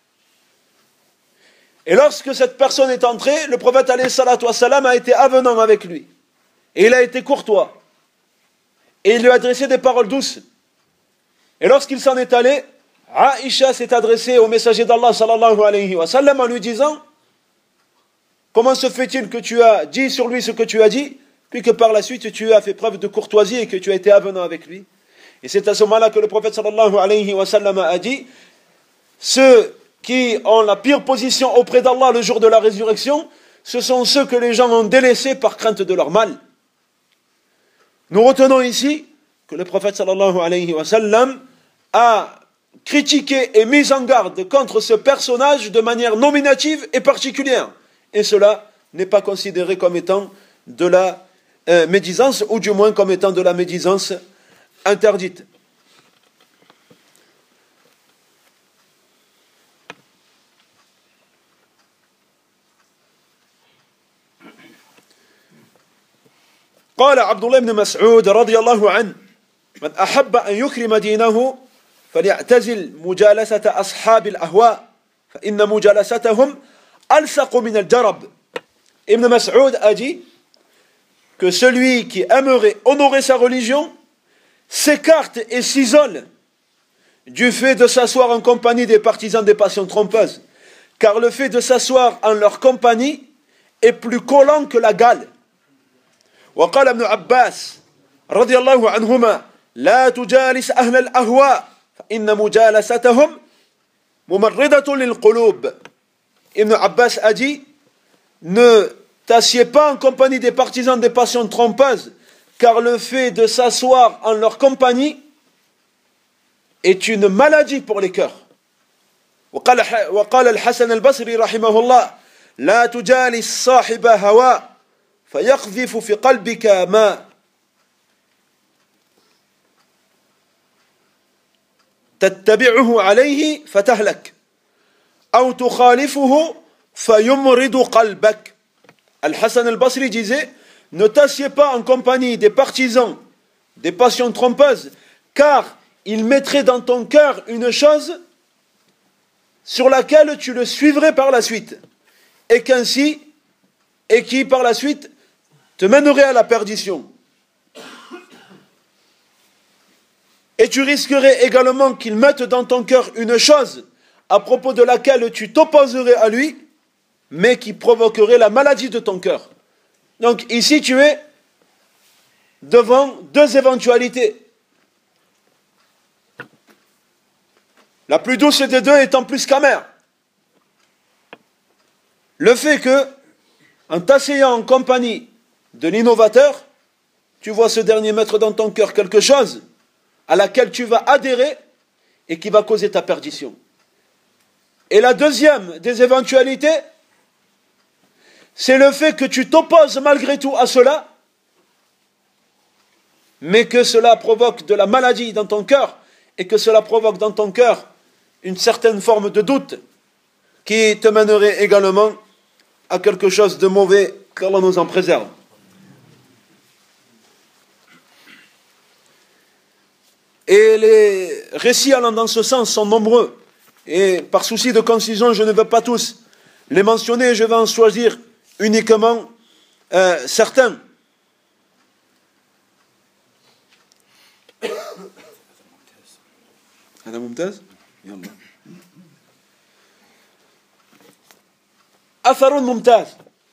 Et lorsque cette personne est entrée, le prophète alayhi salatu wa salam a été avenant avec lui. Et il a été courtois. Et il lui a adressé des paroles douces. Et lorsqu'il s'en est allé, Aïcha s'est adressée au messager d'Allah sallallahu alayhi wa sallam en lui disant, comment se fait-il que tu as dit sur lui ce que tu as dit, puis que par la suite tu as fait preuve de courtoisie et que tu as été avenant avec lui. Et c'est à ce moment-là que le prophète sallallahu alayhi wa sallam a dit, ceux qui ont la pire position auprès d'Allah le jour de la résurrection, ce sont ceux que les gens ont délaissés par crainte de leur mal. Nous retenons ici que le prophète sallallahu alayhi wa sallam a critiqué et mis en garde contre ce personnage de manière nominative et particulière. Et cela n'est pas considéré comme étant de la euh, médisance, ou du moins comme étant de la médisance interdite. قال عبد الله بن مسعود رضي الله عنه من أحب أن يكرم دينه فليعتزل مجالسة أصحاب الأهواء فإن مجالستهم ألصق من الجرب. Ibn Mas'ud a dit que celui qui aimerait honorer sa religion s'écarte et s'isole du fait de s'asseoir en compagnie des partisans des passions trompeuses, car le fait de s'asseoir en leur compagnie est plus collant que la gale. وقال ابن عباس رضي الله عنهما لا تجالس أهل الأهواء فإن مجالستهم ممرضة للقلوب. Ibn Abbas a dit, ne t'assieds pas en compagnie des partisans des passions trompeuses, car le fait de s'asseoir en leur compagnie est une maladie pour les cœurs. وقال وقال الحسن البصري رحمه الله لا تجالس صاحب هواء فيقذف في قلبك ما تتبعه عليه فتهلك أو تخالفه فيمرض قلبك. Al-Hassan al-Basri disait, ne t'assieds pas en compagnie des partisans des passions trompeuses, car ils mettraient dans ton cœur une chose sur laquelle tu le suivrais par la suite, et qu'ainsi, et qui par la suite te mènerait à la perdition. Et tu risquerais également qu'il mette dans ton cœur une chose à propos de laquelle tu t'opposerais à lui, mais qui provoquerait la maladie de ton cœur. Donc ici tu es devant deux éventualités. La plus douce des deux étant plus qu'amère. Le fait que, en t'asseyant en compagnie de l'innovateur, tu vois ce dernier mettre dans ton cœur quelque chose à laquelle tu vas adhérer et qui va causer ta perdition. Et la deuxième des éventualités, c'est le fait que tu t'opposes malgré tout à cela, mais que cela provoque de la maladie dans ton cœur et que cela provoque dans ton cœur une certaine forme de doute qui te mènerait également à quelque chose de mauvais, qu'Allah nous en préserve. Et les récits allant dans ce sens sont nombreux. Et par souci de concision, je ne veux pas tous les mentionner, je vais en choisir uniquement euh, certains. هذا ممتاز يلا أثر ممتاز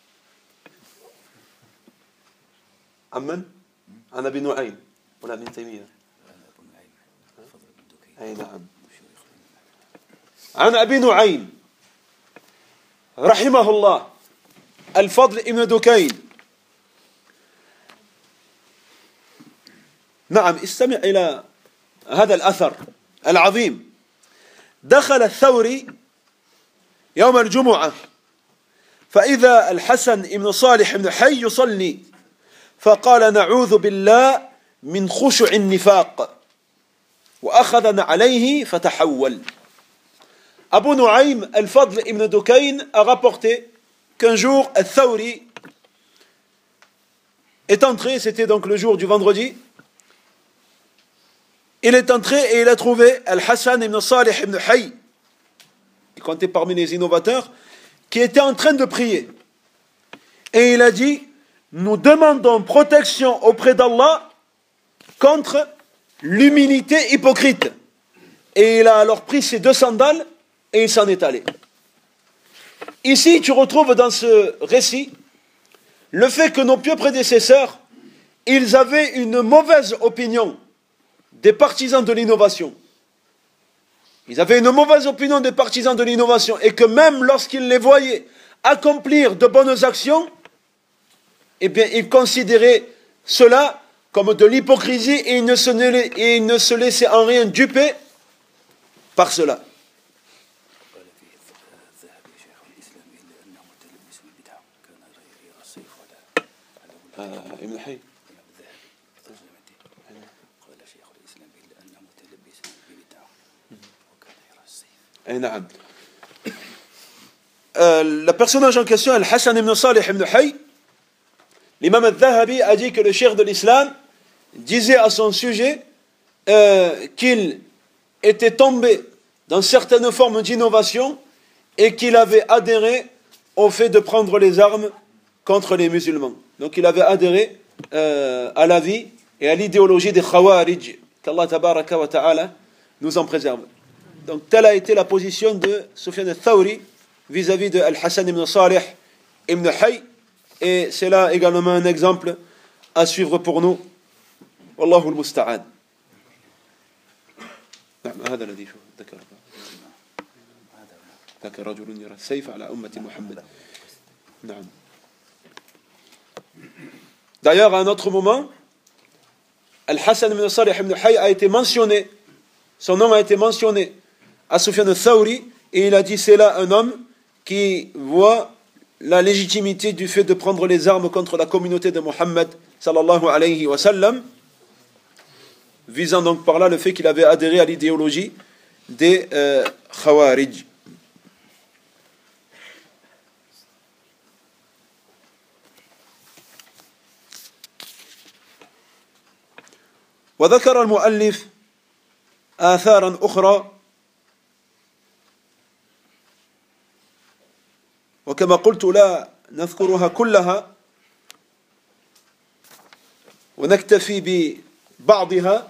عمن عن أبي نعيم ولا ابن تيمية أي نعم عن أبي نعيم رحمه الله الفضل ابن دكين نعم استمع إلى هذا الأثر العظيم. دخل الثوري يوم الجمعة فإذا الحسن بن صالح بن حي يصلي فقال نعوذ بالله من خشع النفاق وأخذ عليه فتحول. Abu Nu'aym al-Fadl ibn Dukayn a rapporté qu'un jour al-Thawri est entré, c'était donc le jour du vendredi. Il est entré et il a trouvé Al-Hassan ibn Salih ibn Hayy, qui comptait parmi les innovateurs, qui était en train de prier. Et il a dit, nous demandons protection auprès d'Allah contre l'humilité hypocrite. Et il a alors pris ses deux sandales et il s'en est allé. Ici, tu retrouves dans ce récit le fait que nos pieux prédécesseurs, ils avaient une mauvaise opinion des partisans de l'innovation. Ils avaient une mauvaise opinion des partisans de l'innovation et que même lorsqu'ils les voyaient accomplir de bonnes actions, eh bien, ils considéraient cela comme de l'hypocrisie et ils ne se, et ils ne se laissaient en rien duper par cela. ابن حي أي نعم. Le personnage en question, Al-Hassan ibn Salih ibn Hayy, l'imam al-Dhahabi a dit que le cheikh de l'islam disait à son sujet euh, qu'il était tombé dans certaines formes d'innovation et qu'il avait adhéré au fait de prendre les armes contre les musulmans. Donc il avait adhéré euh, à la vie et à l'idéologie des Khawarij, qu'Allah tabaraka wa ta'ala nous en préserve. Donc telle a été la position de Sufyan al-Thawri vis-à-vis de Al-Hassan ibn Salih ibn Hayy, et c'est là également un exemple à suivre pour nous. Wallahu al-musta'an. نعم هذا الذي ذكر ذكر رجل يرى السيف على أمة محمد. نعم. D'ailleurs, à un autre moment, Al-Hassan ibn Salih ibn Hayy a été mentionné, son nom a été mentionné à Sufyan al-Thawri, et il a dit c'est là un homme qui voit la légitimité du fait de prendre les armes contre la communauté de Mohammed sallallahu alayhi wa sallam, visant donc par là le fait qu'il avait adhéré à l'idéologie des euh, Khawarij. وذكر المؤلف آثارا أخرى وكما قلت لا نذكرها كلها ونكتفي ببعضها.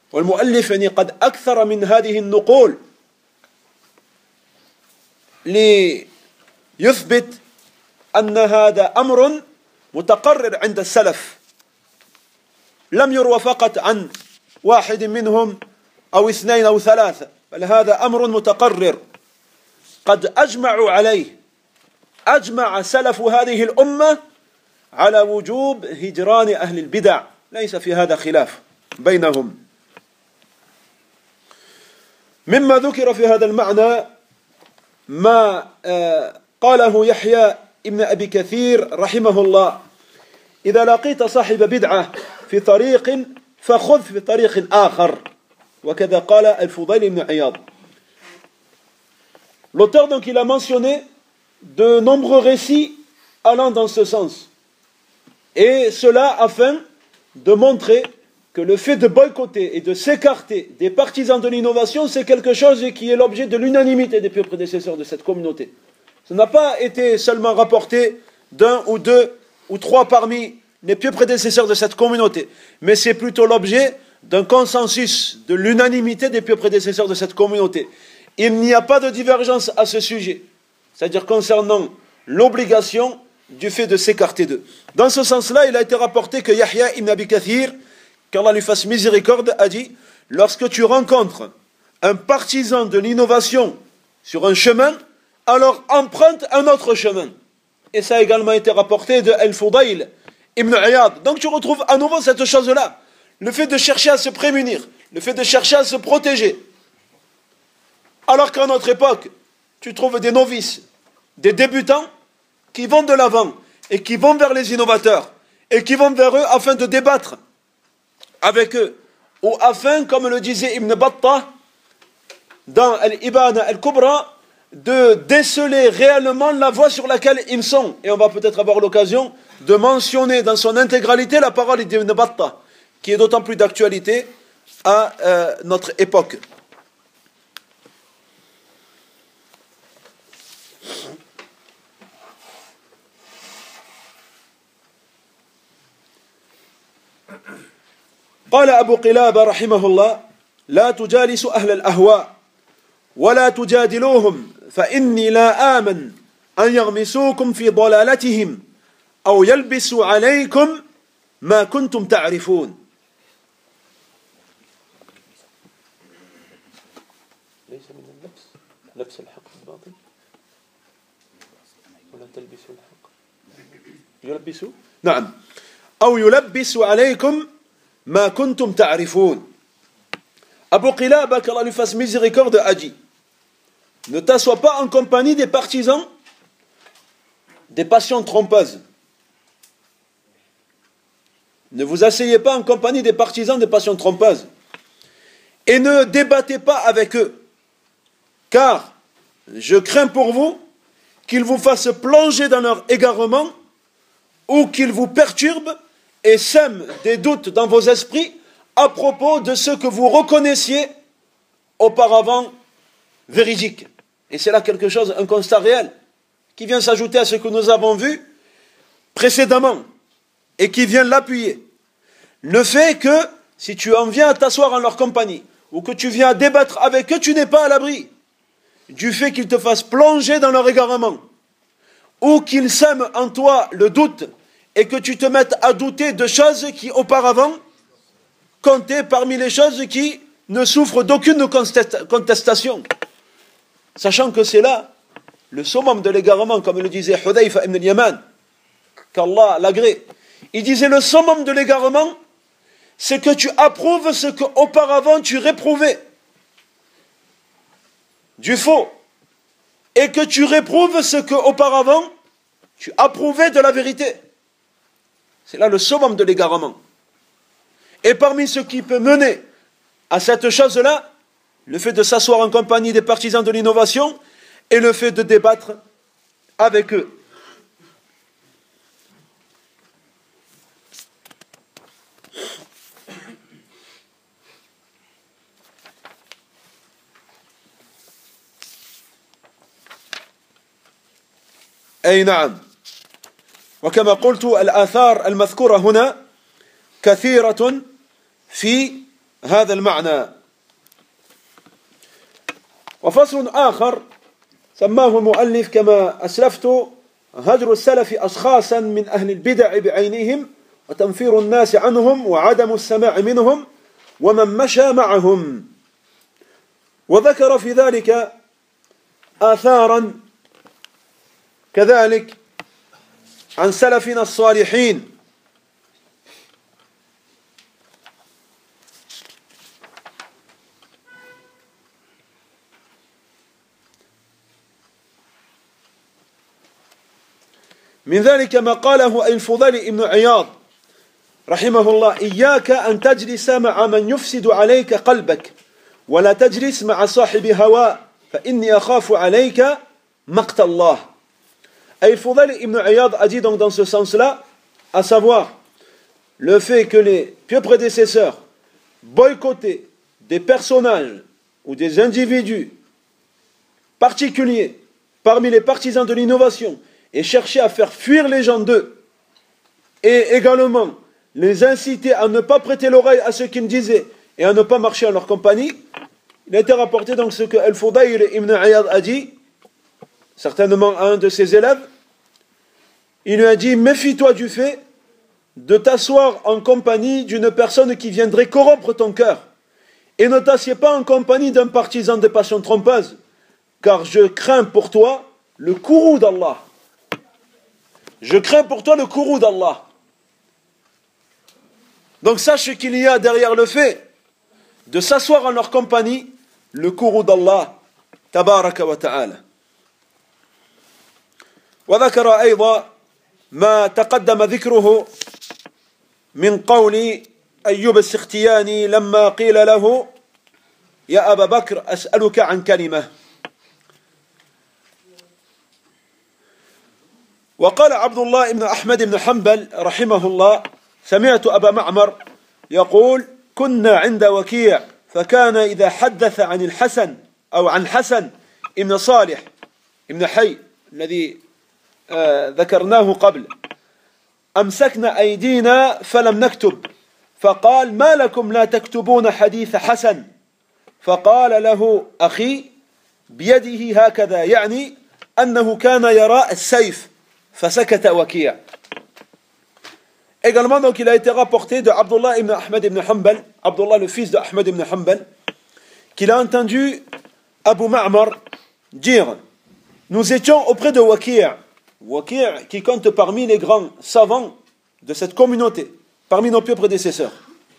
والمؤلف يعني قد أكثر من هذه النقول ليثبت أن هذا أمر متقرر عند السلف لم يروى فقط عن واحد منهم أو اثنين أو ثلاثة، بل هذا أمر متقرر قد أجمعوا عليه، أجمع سلف هذه الأمة على وجوب هجران أهل البدع، ليس في هذا خلاف بينهم. مما ذكر في هذا المعنى ما قاله يحيى ابن أبي كثير رحمه الله: إذا لقيت صاحب بدعة في طريق فخذ في طريق آخر. وكذا قال الفضيل بن عياض. L'auteur donc il a mentionné de nombreux récits allant dans ce sens, et cela afin de montrer que le fait de boycotter et de s'écarter des partisans de l'innovation, c'est quelque chose qui est l'objet de l'unanimité des pieux prédécesseurs de cette communauté. Ça n'a pas été seulement rapporté d'un ou deux ou trois parmi les pieux prédécesseurs de cette communauté, mais c'est plutôt l'objet d'un consensus, de l'unanimité des pieux prédécesseurs de cette communauté. Il n'y a pas de divergence à ce sujet, c'est-à-dire concernant l'obligation du fait de s'écarter d'eux. Dans ce sens-là, il a été rapporté que Yahya ibn Abi Kathir, qu'Allah lui fasse miséricorde, a dit: lorsque tu rencontres un partisan de l'innovation sur un chemin, alors emprunte un autre chemin. Et ça a également été rapporté de Al-Fudayl ibn Iyad. Donc tu retrouves à nouveau cette chose-là, le fait de chercher à se prémunir, le fait de chercher à se protéger. Alors qu'à notre époque, tu trouves des novices, des débutants qui vont de l'avant et qui vont vers les innovateurs et qui vont vers eux afin de débattre avec eux, ou afin, comme le disait Ibn Battah dans Al-Ibana Al-Kubra, de déceler réellement la voie sur laquelle ils sont. Et on va peut-être avoir l'occasion de mentionner dans son intégralité la parole d'Ibn Battah, qui est d'autant plus d'actualité à euh, notre époque. قال أبو قلابة رحمه الله: لا تجالسوا أهل الأهواء ولا تجادلوهم فإني لا آمن أن يغمسوكم في ضلالتهم أو يلبسوا عليكم ما كنتم تعرفون. ليس من اللبس لبس الحق بالباطل ولا تلبسوا الحق يلبسوا نعم أو يلبسوا عليكم ما كنتم تعرفون. Abu Qilaba, qu'Allah lui fasse miséricorde, a dit: ne t'assois pas en compagnie des partisans des passions trompeuses. Ne vous asseyez pas en compagnie des partisans des passions trompeuses. Et ne débattez pas avec eux, car je crains pour vous qu'ils vous fassent plonger dans leur égarement ou qu'ils vous perturbent et sèment des doutes dans vos esprits à propos de ce que vous reconnaissiez auparavant véridique. Et c'est là quelque chose, un constat réel, qui vient s'ajouter à ce que nous avons vu précédemment et qui vient l'appuyer. Le fait que si tu en viens à t'asseoir en leur compagnie ou que tu viens à débattre avec eux, tu n'es pas à l'abri du fait qu'ils te fassent plonger dans leur égarement ou qu'ils sèment en toi le doute et que tu te mettes à douter de choses qui auparavant comptaient parmi les choses qui ne souffrent d'aucune contestation. Sachant que c'est là le summum de l'égarement, comme le disait Hudayfa ibn al-Yaman, qu'Allah l'agrée. Il disait: le summum de l'égarement, c'est que tu approuves ce qu'auparavant tu réprouvais du faux, et que tu réprouves ce qu'auparavant tu approuvais de la vérité. C'est là le summum de l'égarement. Et parmi ce qui peut mener à cette chose-là, le fait de s'asseoir en compagnie des partisans de l'innovation et le fait de débattre avec eux. أي نعم. وكما قلت الآثار المذكورة هنا كثيرة في هذا المعنى. وفصل آخر سماه المؤلف كما أسلفت هجر السلف أشخاصا من أهل البدع بعينهم وتنفير الناس عنهم وعدم السماع منهم ومن مشى معهم. وذكر في ذلك آثارا كذلك عن سلفنا الصالحين من ذلك ما قاله الفضيل ابن عياض رحمه الله: إياك أن تجلس مع من يفسد عليك قلبك ولا تجلس مع صاحب هوى فإني أخاف عليك مقت الله. Et Fudayl ibn Iyad a dit donc dans ce sens-là, à savoir le fait que les pieux prédécesseurs boycottaient des personnages ou des individus particuliers parmi les partisans de l'innovation et cherchaient à faire fuir les gens d'eux et également les inciter à ne pas prêter l'oreille à ce qu'ils disaient et à ne pas marcher en leur compagnie. Il a été rapporté donc ce que Al-Fudayl ibn Iyad a dit, certainement à un de ses élèves. Il lui a dit: méfie-toi du fait de t'asseoir en compagnie d'une personne qui viendrait corrompre ton cœur, et ne t'assieds pas en compagnie d'un partisan des passions trompeuses, car je crains pour toi le courroux d'Allah. Je crains pour toi le courroux d'Allah. Donc sache qu'il y a derrière le fait de s'asseoir en leur compagnie le courroux d'Allah tabaraka wa ta'ala. وذكر أيضا ما تقدم ذكره من قول أيوب السختياني لما قيل له: يا أبا بكر أسألك عن كلمة. وقال عبد الله بن أحمد بن حنبل رحمه الله: سمعت أبا معمر يقول: كنا عند وكيع فكان إذا حدث عن الحسن أو عن حسن ابن صالح ابن حي الذي آه ذكرناه قبل أمسكنا أيدينا فلم نكتب، فقال: ما لكم لا تكتبون حديث حسن؟ فقال له: أخي بيده هكذا، يعني أنه كان يرى السيف، فسكت وكيع. Également, donc, il a été rapporté de Abdullah ibn Ahmad ibn Hanbal, Abdullah le fils de Ahmad ibn Hanbal, qu'il a entendu Abu Ma'mar dire: nous étions auprès de Waki', Waki' qui compte parmi les grands savants de cette communauté, parmi nos pieux prédécesseurs.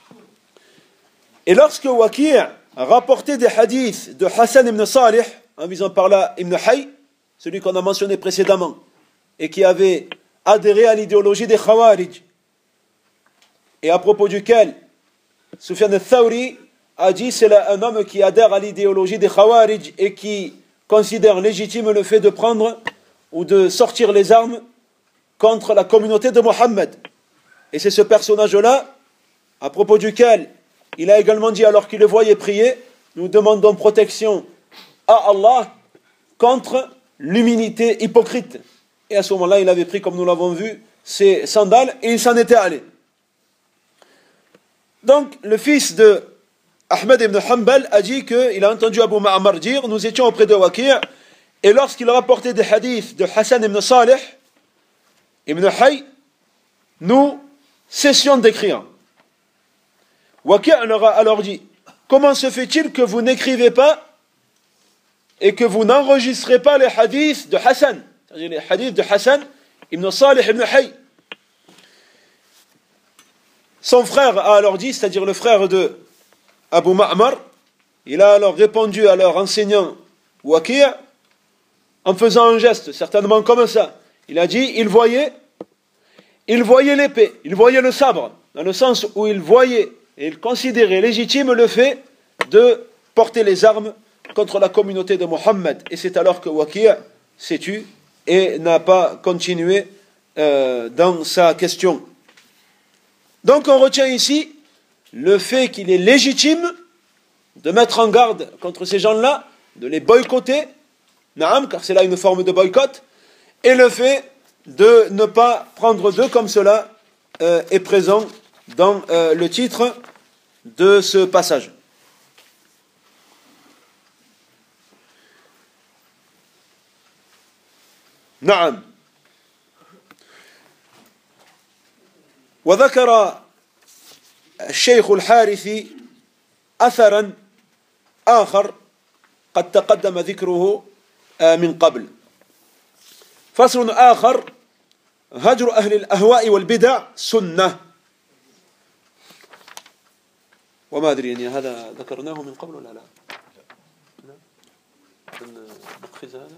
Et lorsque Waki' a rapporté des hadiths de Hassan ibn Salih, en visant par là Ibn Hay, celui qu'on a mentionné précédemment, et qui avait adhéré à l'idéologie des Khawarij, et à propos duquel Sufyan al-Thawri a dit: c'est là un homme qui adhère à l'idéologie des Khawarij et qui considère légitime le fait de prendre ou de sortir les armes contre la communauté de Mohammed. Et c'est ce personnage-là, à propos duquel il a également dit, alors qu'il le voyait prier: nous demandons protection à Allah contre l'humilité hypocrite. Et à ce moment-là, il avait pris, comme nous l'avons vu, ses sandales et il s'en était allé. Donc, le fils de Ahmed ibn Hanbal a dit qu'il a entendu Abu Ma'mar dire: nous étions auprès de Waki', et lorsqu'il rapportait des hadiths de Hassan ibn Salih ibn Hay, nous cessions d'écrire. Waki' leur a alors dit: comment se fait-il que vous n'écrivez pas et que vous n'enregistrez pas les hadiths de Hassan, c'est-à-dire les hadiths de Hassan ibn Salih ibn Hay? Son frère a alors dit, c'est-à-dire le frère de Abu Ma'mar, il a alors répondu à leur enseignant Waki' en faisant un geste, certainement comme ça. Il a dit: il voyait, il voyait l'épée, il voyait le sabre, dans le sens où il voyait et il considérait légitime le fait de porter les armes contre la communauté de Mohammed. Et c'est alors que Waki' s'est tu et n'a pas continué euh, dans sa question. Donc on retient ici le fait qu'il est légitime de mettre en garde contre ces gens-là, de les boycotter, naam, car c'est là une forme de boycott, et le fait de ne pas prendre d'eux comme cela euh, est présent dans euh, le titre de ce passage. نعم. وذكر الشيخ الحارثي أثرا آخر قد تقدم ذكره من قبل. فصل آخر: هجر أهل الأهواء والبدع سنة. وما أدري يعني هذا ذكرناه من قبل ولا لا؟ نقفز هذا.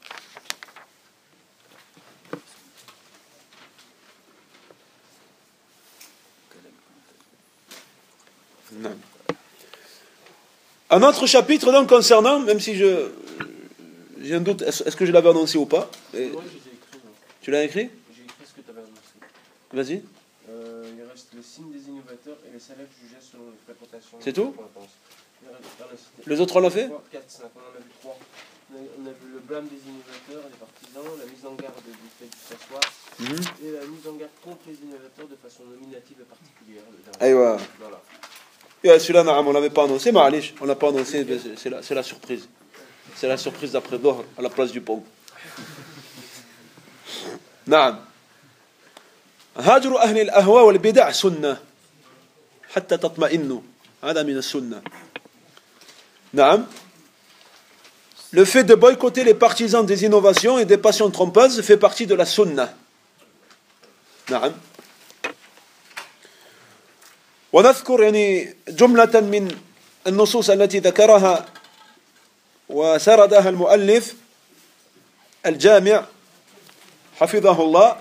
Non. Un autre chapitre donc concernant, même si je j'ai un doute, est-ce, est-ce que je l'avais annoncé ou pas? Et, ouais, je l'ai écrit, non. Tu l'as écrit? J'ai écrit ce que tu avais annoncé. Vas-y. Euh, il reste le signe des innovateurs et les salafs jugés selon les fréquentations. C'est tout? Les autres on l'a fait? quatre, cinq, on en a vu trois. On a, on a vu le blâme des innovateurs, des partisans, la mise en garde du fait du s'asseoir, mm-hmm. et la mise en garde contre les innovateurs de façon nominative et particulière. Aïwa. Voilà. Yeah, celui-là, on ne l'avait pas annoncé, mais allez, on ne l'a pas annoncé, c'est la, c'est la surprise. C'est la surprise d'après Dohr, à la place du pont. نعم. هاجر أهل الأهواء والبدع سنة حتى تطمئنوا. هذا من السنة. نعم. Le fait de boycotter les partisans des innovations et des passions trompeuses fait partie de la sunna. نعم. ونذكر يعني جملة من النصوص التي ذكرها وسردها المؤلف الجامع حفظه الله.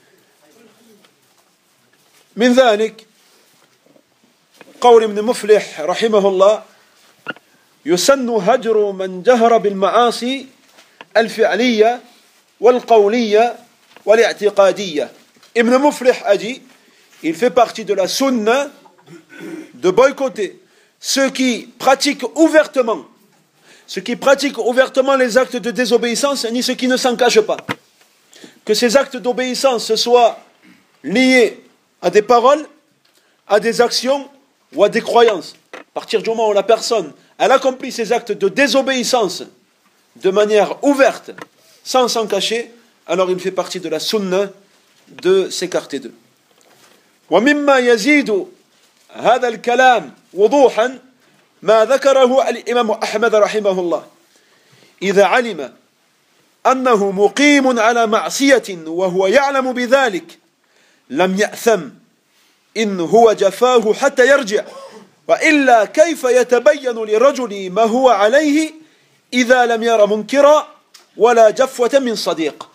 من ذلك قول ابن مفلح رحمه الله: يسن هجر من جهر بالمعاصي الفعلية والقولية والاعتقادية. Ibn Muflih a dit, il fait partie de la sunna de boycotter ceux qui pratiquent ouvertement, ceux qui pratiquent ouvertement les actes de désobéissance, ni ceux qui ne s'en cachent pas. Que ces actes d'obéissance soient liés à des paroles, à des actions ou à des croyances. À partir du moment où la personne elle accomplit ces actes de désobéissance de manière ouverte, sans s'en cacher, alors il fait partie de la sunna de s'écarter d'eux. ومما يزيد هذا الكلام وضوحا ما ذكره الإمام أحمد رحمه الله: إذا علم أنه مقيم على معصية وهو يعلم بذلك لم يأثم إن هو جفاه حتى يرجع، وإلا كيف يتبين لرجل ما هو عليه إذا لم ير منكرا ولا جفوة من صديق.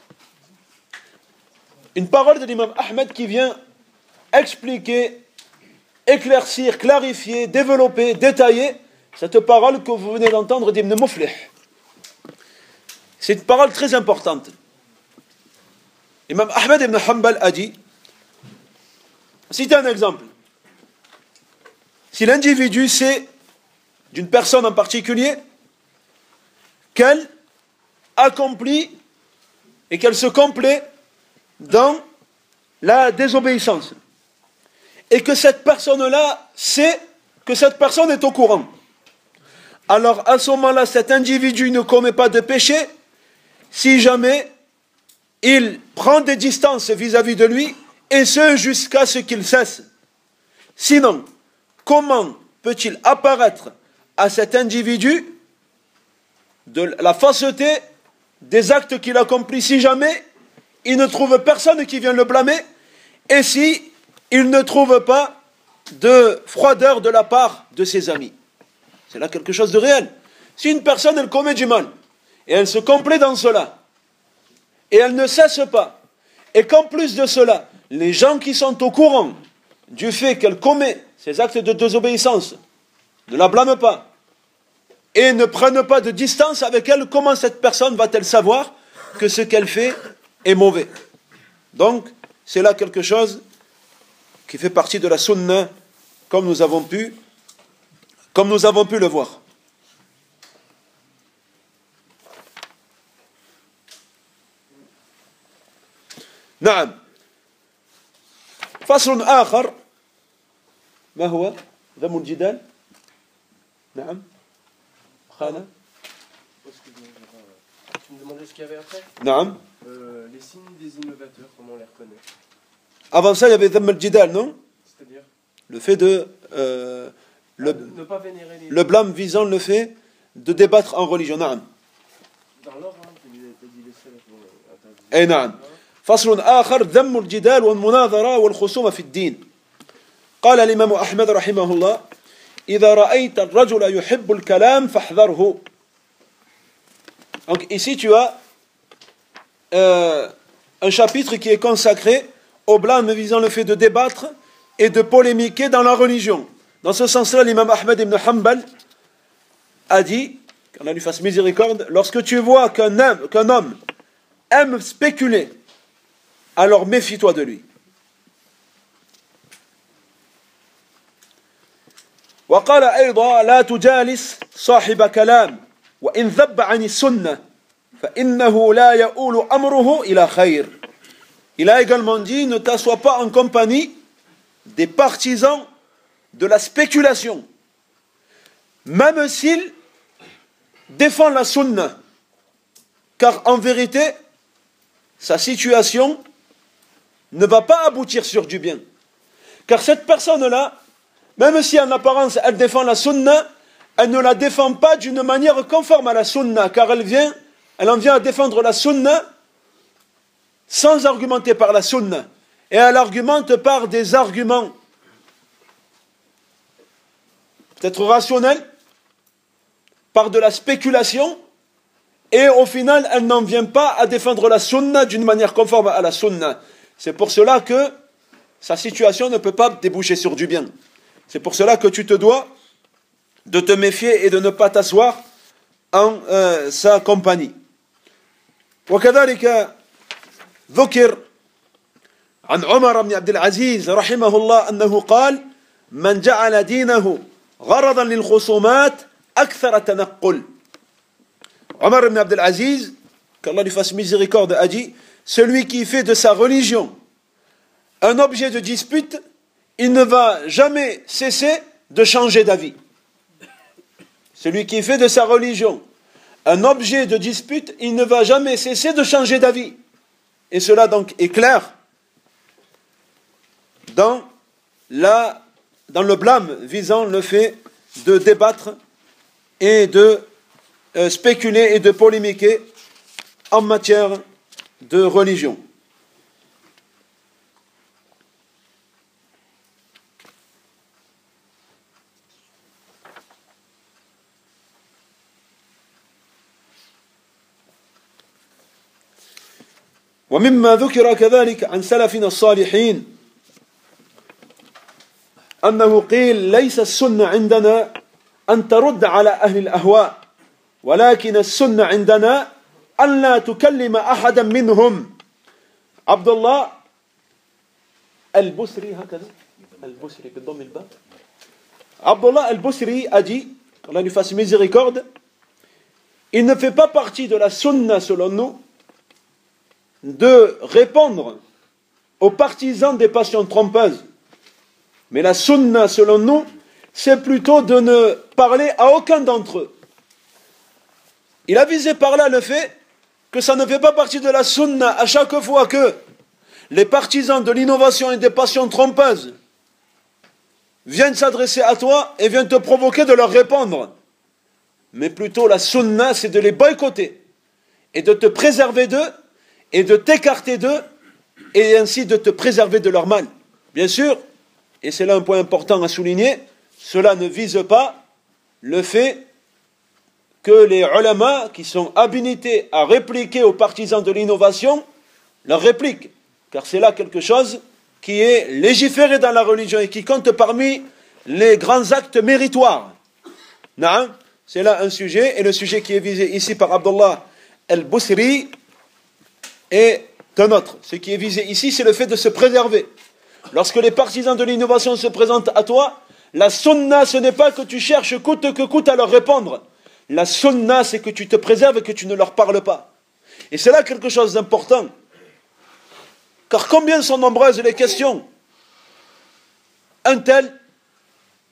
Une parole de l'imam Ahmed qui vient expliquer, éclaircir, clarifier, développer, détailler cette parole que vous venez d'entendre d'Ibn Muflih. C'est une parole très importante. Imam Ahmed ibn Hanbal a dit, citez un exemple. Si l'individu sait d'une personne en particulier qu'elle accomplit et qu'elle se complaît dans la désobéissance, et que cette personne-là sait que cette personne est au courant, alors à ce moment-là, cet individu ne commet pas de péché si jamais il prend des distances vis-à-vis de lui, et ce jusqu'à ce qu'il cesse. Sinon, comment peut-il apparaître à cet individu de la fausseté des actes qu'il accomplit si jamais il ne trouve personne qui vient le blâmer, et si il ne trouve pas de froideur de la part de ses amis? C'est là quelque chose de réel. Si une personne elle commet du mal et elle se complaît dans cela et elle ne cesse pas, et qu'en plus de cela les gens qui sont au courant du fait qu'elle commet ces actes de désobéissance ne la blâment pas et ne prennent pas de distance avec elle, comment cette personne va-t-elle savoir que ce qu'elle fait est mauvais? Donc c'est là quelque chose qui fait partie de la sunna, comme nous avons pu comme nous avons pu le voir. نعم. فصل آخر ما هو؟ ذم الجدال نعم خالة Tu me demandais ce qu'il y avait après نعم euh, Les signes des innovateurs, comment on les reconnaît? Avant ça, il y avait ذم الجدال, non? C'est-à-dire Le fait de... Euh, le, ah, ne pas vénérer les... le blâme visant le fait de débattre en religion. نعم. Dans l'ordre, hein, tu as dit les salafs. أي نعم. فصل آخر ذم الجدال والمناظرة والخصومة في الدين. قال الإمام أحمد رحمه الله إذا رأيت الرجل يحب الكلام فاحذره. Donc ici tu as euh, un chapitre qui est consacré au blâme visant le fait de débattre et de polémiquer dans la religion. Dans ce sens-là, l'imam Ahmed ibn Hanbal a dit, qu'Allah lui fasse miséricorde, lorsque tu vois qu'un homme, qu'un homme aime spéculer, alors méfie-toi de lui. وقال أيضا لا تجالس صاحب كلام وإن ذب عن السنة فإنه لا يؤول أمره إلى خير. Il a également dit ne t'assois pas en compagnie des partisans de la spéculation, même s'il défend la sunna, car en vérité sa situation ne va pas aboutir sur du bien. Car cette personne-là, même si en apparence elle défend la sunna, elle ne la défend pas d'une manière conforme à la sunna, car elle vient, elle en vient à défendre la sunna sans argumenter par la sunna, et elle argumente par des arguments peut-être rationnels, par de la spéculation, et au final elle n'en vient pas à défendre la sunna d'une manière conforme à la sunna. C'est pour cela que sa situation ne peut pas déboucher sur du bien. C'est pour cela que tu te dois de te méfier et de ne pas t'asseoir en euh, sa compagnie. وكذلك ذكر عن عمر بن عبد العزيز رحمه الله أنه قال من جعل دينه غرضا للخصومات أكثر تنقل. Omar ibn Abdel Aziz, qu'Allah lui fasse miséricorde, a dit, celui qui fait de sa religion un objet de dispute, il ne va jamais cesser de changer d'avis. Celui qui fait de sa religion un objet de dispute, il ne va jamais cesser de changer d'avis. Et cela donc est clair dans, la, dans le blâme visant le fait de débattre et de euh, spéculer et de polémiquer en matière de religion. ومما ذكر كذلك عن سلفنا الصالحين أنه قيل ليس السنة عندنا أن ترد على أهل الأهواء ولكن السنة عندنا أن لا تكلم أحدا منهم. عبد الله البصري هكذا البصري بالضم الباء عبد الله البصري a dit, qu'Allah lui fasse miséricorde, il ne fait pas partie de la sunna selon nous de répondre aux partisans des passions trompeuses. Mais la sunna, selon nous, c'est plutôt de ne parler à aucun d'entre eux. Il a visé par là le fait que ça ne fait pas partie de la sunna à chaque fois que les partisans de l'innovation et des passions trompeuses viennent s'adresser à toi et viennent te provoquer de leur répondre. Mais plutôt la sunna, c'est de les boycotter et de te préserver d'eux et de t'écarter d'eux, et ainsi de te préserver de leur mal. Bien sûr, et c'est là un point important à souligner, cela ne vise pas le fait que les ulama qui sont habilités à répliquer aux partisans de l'innovation leur répliquent, car c'est là quelque chose qui est légiféré dans la religion et qui compte parmi les grands actes méritoires. Non, c'est là un sujet, et le sujet qui est visé ici par Abdullah al-Busri et un autre. Ce qui est visé ici, c'est le fait de se préserver. Lorsque les partisans de l'innovation se présentent à toi, la sunna, ce n'est pas que tu cherches coûte que coûte à leur répondre. La sunna, c'est que tu te préserves et que tu ne leur parles pas. Et c'est là quelque chose d'important. Car combien sont nombreuses les questions? Un tel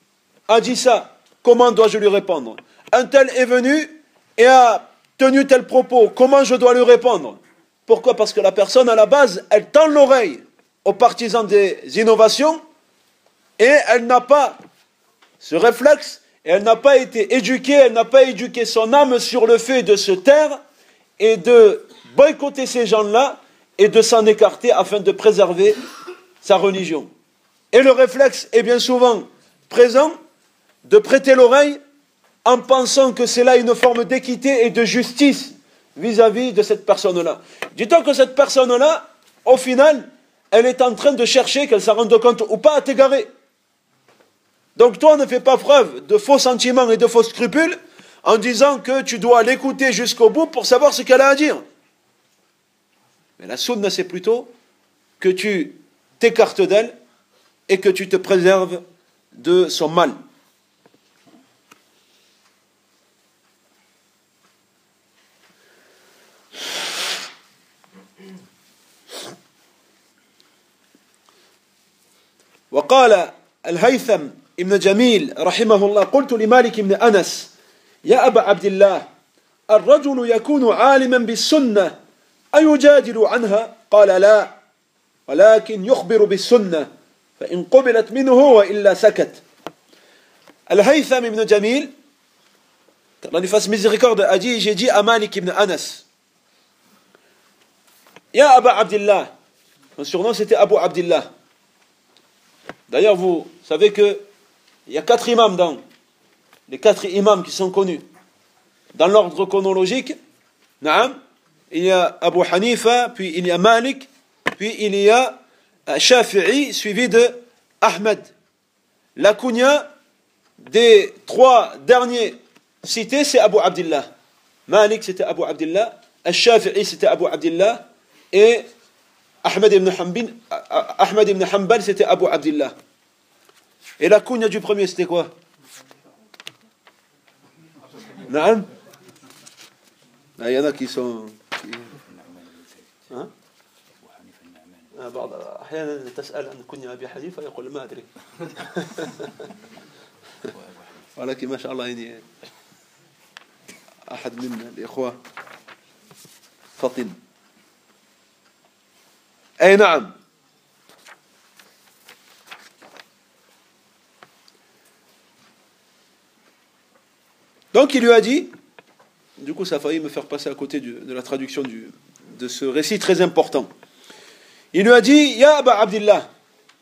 a dit ça, comment dois-je lui répondre? Un tel est venu et a tenu tel propos, comment je dois lui répondre? Pourquoi? Parce que la personne, à la base, elle tend l'oreille aux partisans des innovations et elle n'a pas ce réflexe, et elle n'a pas été éduquée, elle n'a pas éduqué son âme sur le fait de se taire et de boycotter ces gens-là et de s'en écarter afin de préserver sa religion. Et le réflexe est bien souvent présent de prêter l'oreille en pensant que c'est là une forme d'équité et de justice vis-à-vis de cette personne-là. Dis-toi que cette personne-là, au final, elle est en train de chercher, qu'elle s'en rende compte ou pas, à t'égarer. Donc toi, ne fais pas preuve de faux sentiments et de faux scrupules en disant que tu dois l'écouter jusqu'au bout pour savoir ce qu'elle a à dire. Mais la sunna, c'est plutôt que tu t'écartes d'elle et que tu te préserves de son mal. وقال الهيثم ابن جميل رحمه الله قلت لمالك بن أنس يا أبا عبد الله الرجل يكون عالما بالسنة أيجادل عنها؟ قال لا ولكن يخبر بالسنة فإن قبلت منه وإلا سكت. الهيثم ابن جميل, qu'Allah lui fasse miséricorde, a dit, j'ai dit à Malik ibn Anas, Ya Aba Abdillah, son surnom c'était Abu Abdillah. D'ailleurs, vous savez que il y a quatre imams dans les quatre imams qui sont connus. Dans l'ordre chronologique, naam, il y a Abu Hanifa, puis il y a Malik, puis il y a Shafi'i, suivi de Ahmed. La kunya des trois derniers cités, c'est Abu Abdillah. Malik, c'était Abu Abdillah. Shafi'i, c'était Abu Abdillah. Et Ahmed ibn Hanbal, Ahmed ibn Hanbal, c'était Abu Abdillah. Et la kunya du premier, c'était quoi? Naam. Il y en a qui sont... Hein? بعض أحيانا تسأل عن كنيا أبي حنيفة يقول ما أدري ولكن ما شاء الله يعني أحد من الإخوة فطن. أي نعم. Donc il lui a dit, du coup ça a failli me faire passer à côté du, de la traduction du, de ce récit très important. Il lui a dit, Ya Aba Abdillah,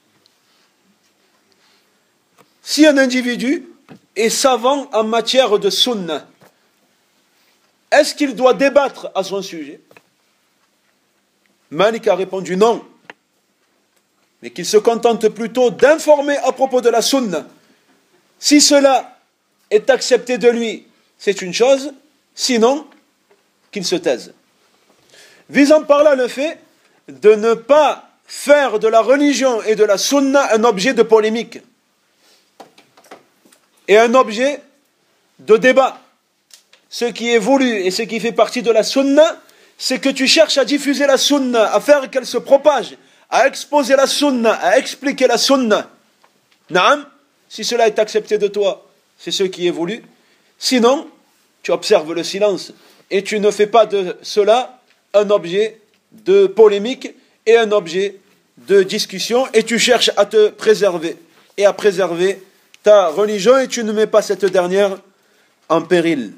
si un individu est savant en matière de sunna, est-ce qu'il doit débattre à son sujet? Malik a répondu non, mais qu'il se contente plutôt d'informer à propos de la sunna. Si cela est accepté de lui, c'est une chose, sinon, qu'il se taise. Visant par là le fait de ne pas faire de la religion et de la sunna un objet de polémique et un objet de débat. Ce qui est voulu et ce qui fait partie de la sunna, c'est que tu cherches à diffuser la sunna, à faire qu'elle se propage, à exposer la sunna, à expliquer la sunna. Naam, si cela est accepté de toi, c'est ce qui est voulu. Sinon, tu observes le silence et tu ne fais pas de cela un objet de polémique et un objet de discussion et tu cherches à te préserver et à préserver ta religion et tu ne mets pas cette dernière en péril.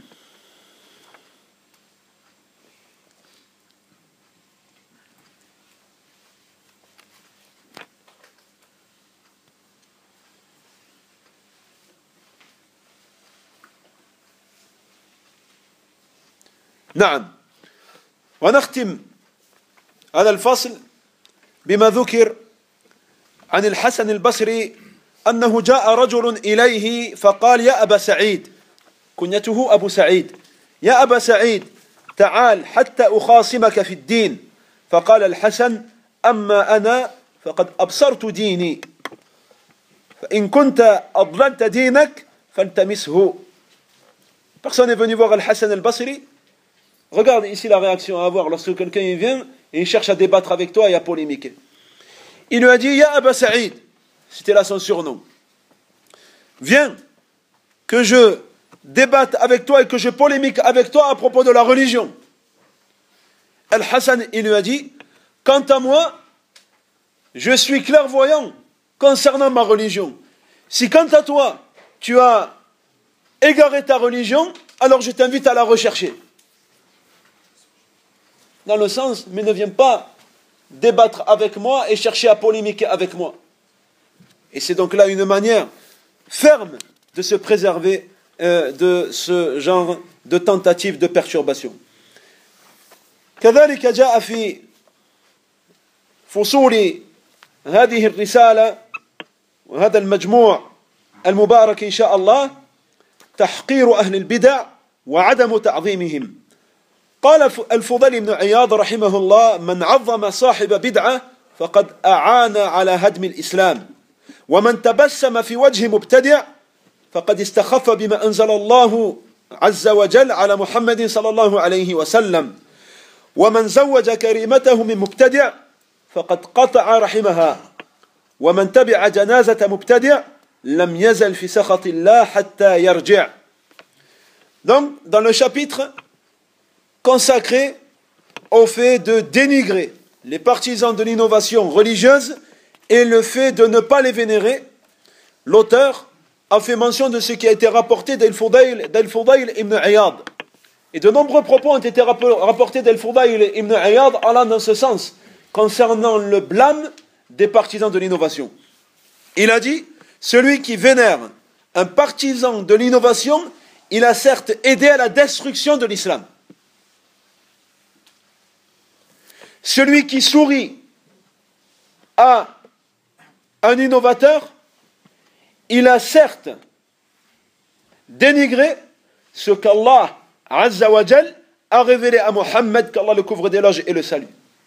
نعم. ونختم هذا الفصل بما ذكر عن الحسن البصري أنه جاء رجل إليه فقال يا أبا سعيد، كنيته أبو سعيد، يا أبا سعيد تعال حتى أخاصمك في الدين. فقال الحسن أما أنا فقد أبصرت ديني فإن كنت أضللت دينك فالتمسه. Personne est venu voir Al-Hassan al-Basri. Regarde ici la réaction à avoir lorsque quelqu'un vient et il cherche à débattre avec toi et à polémiquer. Il lui a dit, Ya Aba Sa'id, c'était là son surnom. Viens, que je débatte avec toi et que je polémique avec toi à propos de la religion. Al-Hassan, il lui a dit, quant à moi, je suis clairvoyant concernant ma religion. Si quant à toi, tu as égaré ta religion, alors je t'invite à la rechercher. Dans le sens, mais ne viens pas débattre avec moi et chercher à polémiquer avec moi. Et c'est donc là une manière ferme de se préserver euh, de ce genre de tentative de perturbation. كذلك جاء في فصول هذه الرسالة وهذا المجموع المبارك إن شاء الله تحقير أهل البدع وعدم تعظيمهم. قال الفضيل بن عياض رحمه الله: من عظم صاحب بدعة فقد أعان على هدم الإسلام، ومن تبسم في وجه مبتدع فقد استخف بما أنزل الله عز وجل على محمد صلى الله عليه وسلم، ومن زوج كريمته من مبتدع فقد قطع رحمها، ومن تبع جنازة مبتدع لم يزل في سخط الله حتى يرجع. Donc, dans le chapitre consacré au fait de dénigrer les partisans de l'innovation religieuse et le fait de ne pas les vénérer, l'auteur a fait mention de ce qui a été rapporté d'Al-Fudayl ibn Iyad. Et de nombreux propos ont été rapportés d'Al-Fudayl ibn Iyad allant dans ce sens, concernant le blâme des partisans de l'innovation. Il a dit, celui qui vénère un partisan de l'innovation, il a certes aidé à la destruction de l'islam. Celui qui sourit à un innovateur, il a certes dénigré ce qu'Allah Azza wa Jal a révélé à Mohammed, qu'Allah le couvre d'éloges et le salue.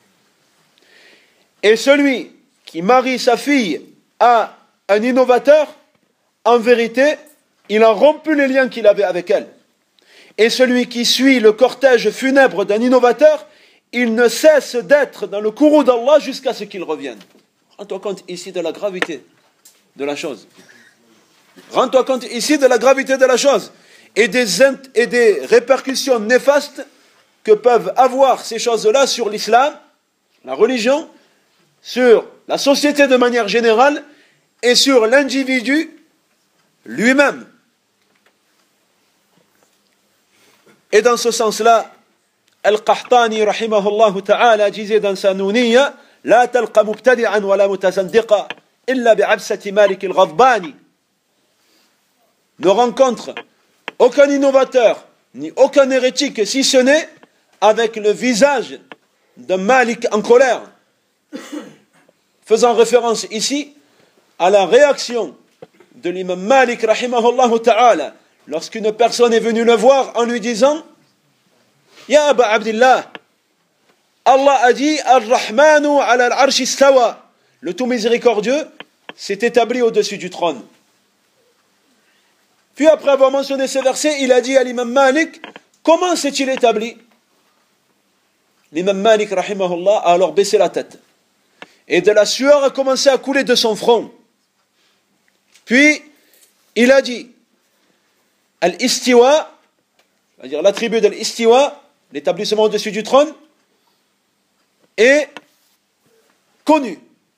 Et celui qui marie sa fille à un innovateur, en vérité, il a rompu les liens qu'il avait avec elle. Et celui qui suit le cortège funèbre d'un innovateur, il ne cesse d'être dans le courroux d'Allah jusqu'à ce qu'il revienne. Rends-toi compte ici de la gravité de la chose. Rends-toi compte ici de la gravité de la chose et des, et des répercussions néfastes que peuvent avoir ces choses-là sur l'islam, la religion, sur la société de manière générale et sur l'individu lui-même. Et dans ce sens-là, Al-Qahtani rahimahullah ta'ala disait dans sa nouniya: La talqa mubtadi'an wa la mutazandiqa illa bi'absati Malik al-Ghadbani. Ne rencontre aucun innovateur ni aucun hérétique si ce n'est avec le visage d'un Malik en colère, faisant référence ici à la réaction de l'imam Malik rahimahullah ta'ala lorsqu'une personne est venue le voir en lui disant: Ya Aba Abdillah, Allah a dit Ar-Rahmanu ala al-Arsh istawa, le tout miséricordieux s'est établi au-dessus du trône. Puis après avoir mentionné ces versets, il a dit à l'imam Malik: comment s'est-il établi? L'imam Malik rahimahullah a alors baissé la tête et de la sueur a commencé à couler de son front. Puis il a dit: Al-Istiwa, c'est-à-dire l'attribut de l'Istiwa, l'établissement au-dessus du trône, est connu.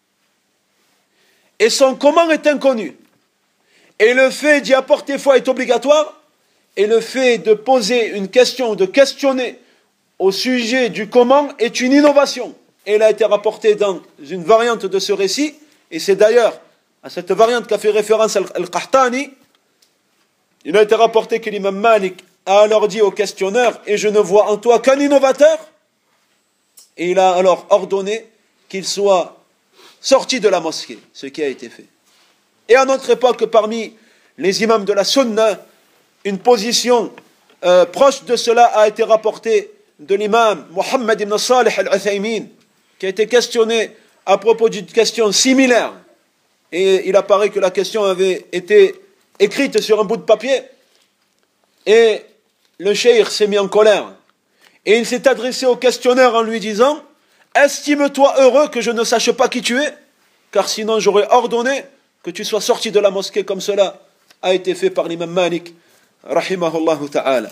Et son comment est inconnu. Et le fait d'y apporter foi est obligatoire, et le fait de poser une question, de questionner au sujet du comment est une innovation. Et elle a été rapportée dans une variante de ce récit, et c'est d'ailleurs à cette variante qu'a fait référence Al-Qahtani. Il a été rapporté que l'imam Malik a alors dit au questionneur: et je ne vois en toi qu'un innovateur. Et il a alors ordonné qu'il soit sorti de la mosquée, ce qui a été fait. Et à notre époque, parmi les imams de la sunna, une position euh, proche de cela a été rapportée de l'imam Muhammad ibn Salih al-Uthaymin, qui a été questionné à propos d'une question similaire. Et il apparaît que la question avait été écrite sur un bout de papier. Et le cheikh s'est mis en colère. Et il s'est adressé au questionneur en lui disant: estime-toi heureux que je ne sache pas qui tu es, car sinon j'aurais ordonné que tu sois sorti de la mosquée comme cela a été fait par l'imam Malik, rahimahullah ta'ala.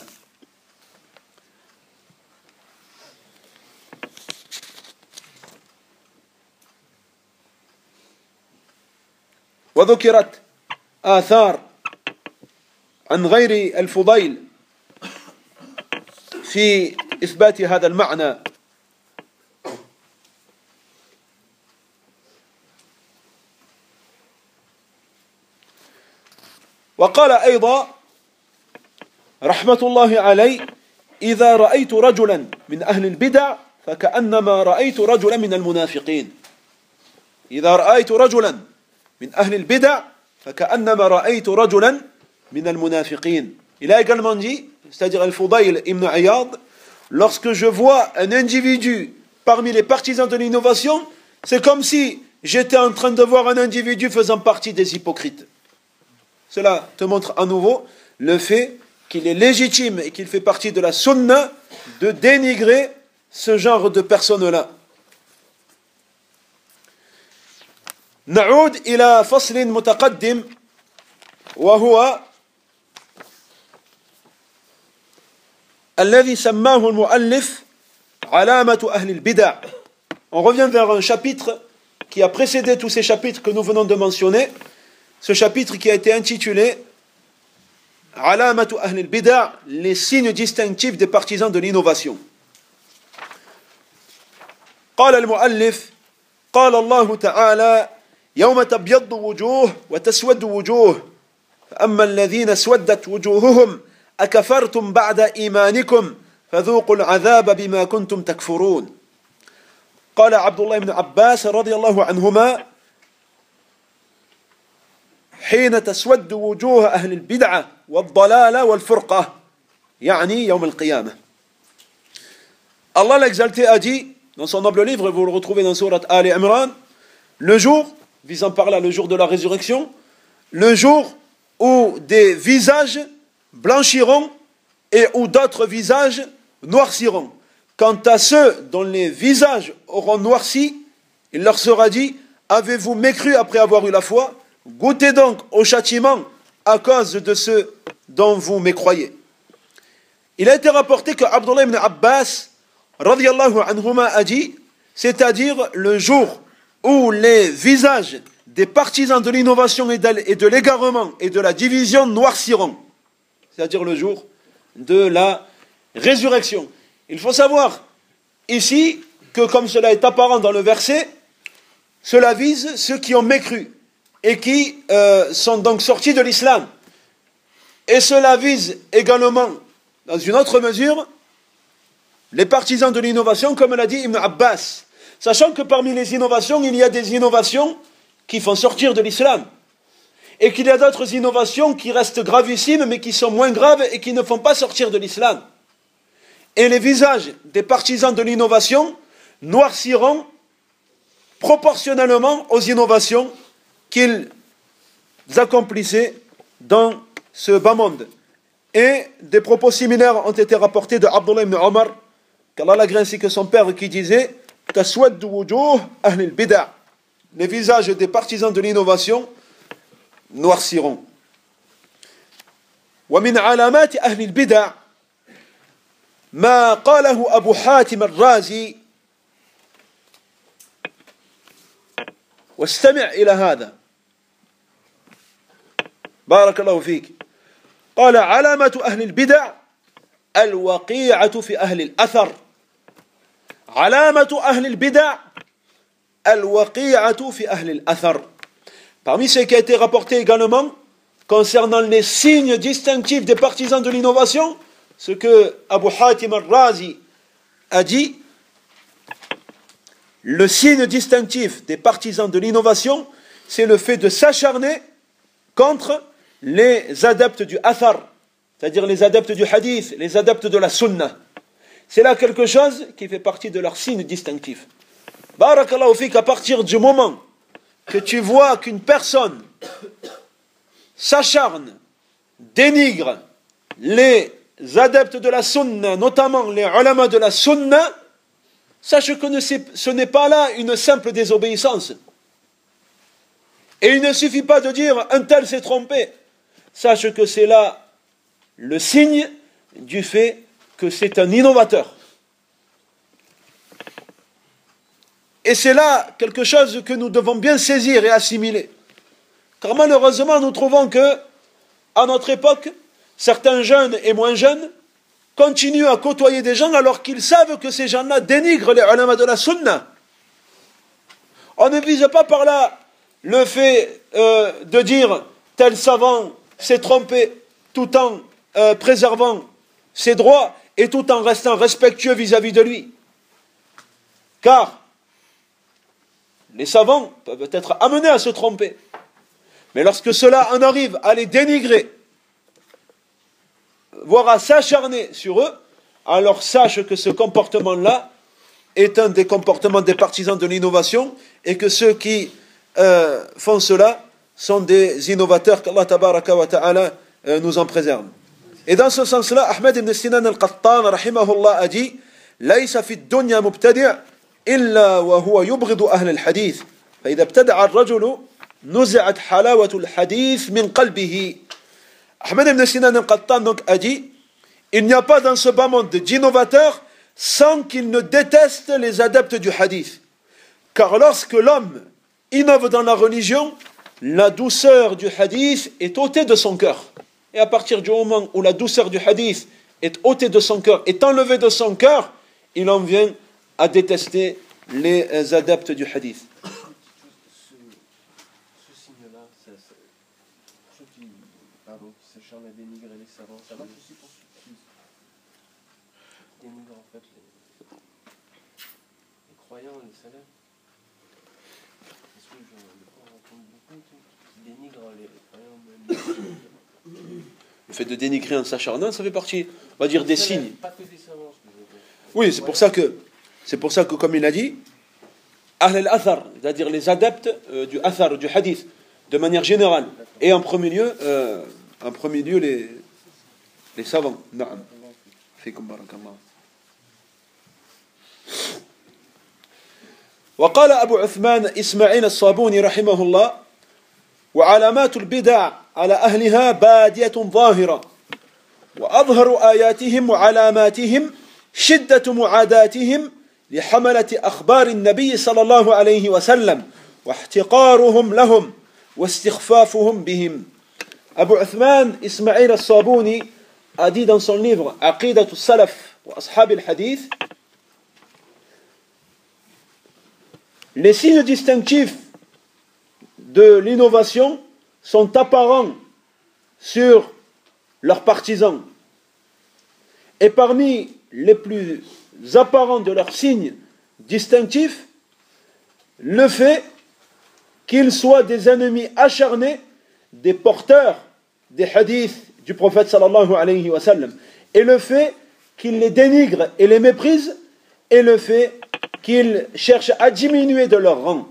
وذكرت آثار عن غير الفضيل في إثبات هذا المعنى. وقال أيضا رحمة الله عليه: إذا رأيت رجلا من أهل البدع فكأنما رأيت رجلا من المنافقين. إذا رأيت رجلا من أهل البدع فكأنما رأيت رجلا من المنافقين. Il a également dit, c'est-à-dire Al-Fudayl ibn Iyad, lorsque je vois un individu parmi les partisans de l'innovation, c'est comme si j'étais en train de voir un individu faisant partie des hypocrites. Cela te montre à nouveau le fait qu'il est légitime et qu'il fait partie de la sunna de dénigrer ce genre de personnes-là. نعود إلى فصل متقدم وهو الذي سماه المؤلف علامة أهل البدع. On revient vers un chapitre qui a précédé tous ces chapitres que nous venons de mentionner, ce chapitre qui a été intitulé علامة أهل البدع, les signes distinctifs des partisans de l'innovation. قال المؤلف: قال الله تعالى: يوم تبيض وجوه وتسود وجوه فأما الذين اسودت وجوههم أكفرتم بعد إيمانكم فذوقوا العذاب بما كنتم تكفرون. قال عبد الله بن عباس رضي الله عنهما: حين تسود وجوه أهل البدعة والضلالة والفرقة يعني يوم القيامة. Allah l'exalté a dit dans son noble livre, et vous le retrouvez dans sourate Ali Imran, le jour, visant par là le jour de la résurrection, le jour où des visages blanchiront et où d'autres visages noirciront. Quant à ceux dont les visages auront noirci, il leur sera dit: avez-vous mécru après avoir eu la foi? Goûtez donc au châtiment à cause de ceux dont vous mécroyez. Il a été rapporté que Abdullah ibn Abbas radiyallahu anhuma a dit, c'est-à-dire le jour où les visages des partisans de l'innovation et de l'égarement et de la division noirciront, c'est-à-dire le jour de la résurrection. Il faut savoir ici que, comme cela est apparent dans le verset, cela vise ceux qui ont mécru et qui euh, sont donc sortis de l'islam. Et cela vise également, dans une autre mesure, les partisans de l'innovation, comme l'a dit Ibn Abbas, sachant que parmi les innovations, il y a des innovations qui font sortir de l'islam, et qu'il y a d'autres innovations qui restent gravissimes, mais qui sont moins graves et qui ne font pas sortir de l'islam. Et les visages des partisans de l'innovation noirciront proportionnellement aux innovations qu'ils accomplissaient dans ce bas monde. Et des propos similaires ont été rapportés de Abdullah ibn Omar, qu'Allah l'agrée, ainsi que son père, qui disait: Taswaddu wujuh ahl al-bid'a, les visages des partisans de l'innovation noirciront. ومن علامات أهل البدع ما قاله أبو حاتم الرازي، واستمع إلى هذا بارك الله فيك. قال: علامة أهل البدع الوقيعة في أهل الأثر. علامة أهل البدع الوقيعة في أهل الأثر. Parmi ce qui a été rapporté également concernant les signes distinctifs des partisans de l'innovation, ce que Abu Hatim al-Razi a dit, le signe distinctif des partisans de l'innovation, c'est le fait de s'acharner contre les adeptes du athar, c'est-à-dire les adeptes du hadith, les adeptes de la sunna. C'est là quelque chose qui fait partie de leur signe distinctif. Barakallahu fik, à partir du moment que tu vois qu'une personne s'acharne, dénigre les adeptes de la sunna, notamment les ulama de la sunna, sache que ce n'est pas là une simple désobéissance. Et il ne suffit pas de dire un tel s'est trompé. sache que c'est là le signe du fait que c'est un innovateur. Et c'est là quelque chose que nous devons bien saisir et assimiler. Car malheureusement, nous trouvons que, à notre époque, certains jeunes et moins jeunes continuent à côtoyer des gens alors qu'ils savent que ces gens-là dénigrent les ulama de la sunna. On ne vise pas par là le fait euh, de dire tel savant s'est trompé tout en euh, préservant ses droits et tout en restant respectueux vis-à-vis de lui. Car les savants peuvent être amenés à se tromper. Mais lorsque cela en arrive à les dénigrer, voire à s'acharner sur eux, alors sache que ce comportement-là est un des comportements des partisans de l'innovation et que ceux qui euh, font cela sont des innovateurs, qu'Allah tabaraka wa ta'ala euh, nous en préserve. Et dans ce sens-là, Ahmed ibn Sinan al-Qattan, rahimahullah, a dit « Laïsa fi dunya mubtadi' illa wa huwa yubghidu ahl al-hadith. Fa idha ibtada'a ar-rajulu nuzi'at halawatu al-hadith min qalbihi. » Ahmed ibn Sinan al-Qattan donc a dit « Il n'y a pas dans ce bas monde d'innovateurs sans qu'il ne déteste les adeptes du hadith. Car lorsque l'homme innove dans la religion, la douceur du hadith est ôtée de son cœur. Et à partir du moment où la douceur du hadith est ôtée de son cœur, est enlevée de son cœur, il en vient à détester les adeptes du hadith. Ce, ce signe-là, ça, ça, ceux qui, pardon, qui s'acharnent à dénigrer les savants, ça marche aussi pour ceux qui dénigrent en fait les, les croyants, les salafs. Parce que je on rencontre beaucoup qui dénigrent les croyants, même les Le fait de dénigrer en s'acharnant, ça fait partie, on va dire, des signes. Pas que des savants, ce que je veux dire. Oui, c'est pour ça que, c'est pour ça que, comme il a dit, Ahl al-Athar, c'est-à-dire les adeptes euh, du Athar, du Hadith, de manière générale, et en premier lieu, euh, en premier lieu les, les savants. Na'am. Fikum barakallah. وقال أبو عثمان إسماعيل الصابوني رحمه الله وعلامات البدع على أهلها بادية ظاهرة وأظهر آياتهم وعلاماتهم شدة معاداتهم لحملة أخبار النبي صلى الله عليه وسلم واحتقارهم لهم واستخفافهم بهم. Abu Uthman Ismail al-Sabuni a dit dans son livre Aqidat al-Salaf wa Ashab al-Hadith, les signes distinctifs de l'innovation sont apparents sur leurs partisans. Et parmi les plus apparents de leurs signes distinctifs, le fait qu'ils soient des ennemis acharnés des porteurs des hadiths du prophète sallallahu alayhi wa sallam, et le fait qu'ils les dénigrent et les méprisent, et le fait qu'ils cherchent à diminuer de leur rang.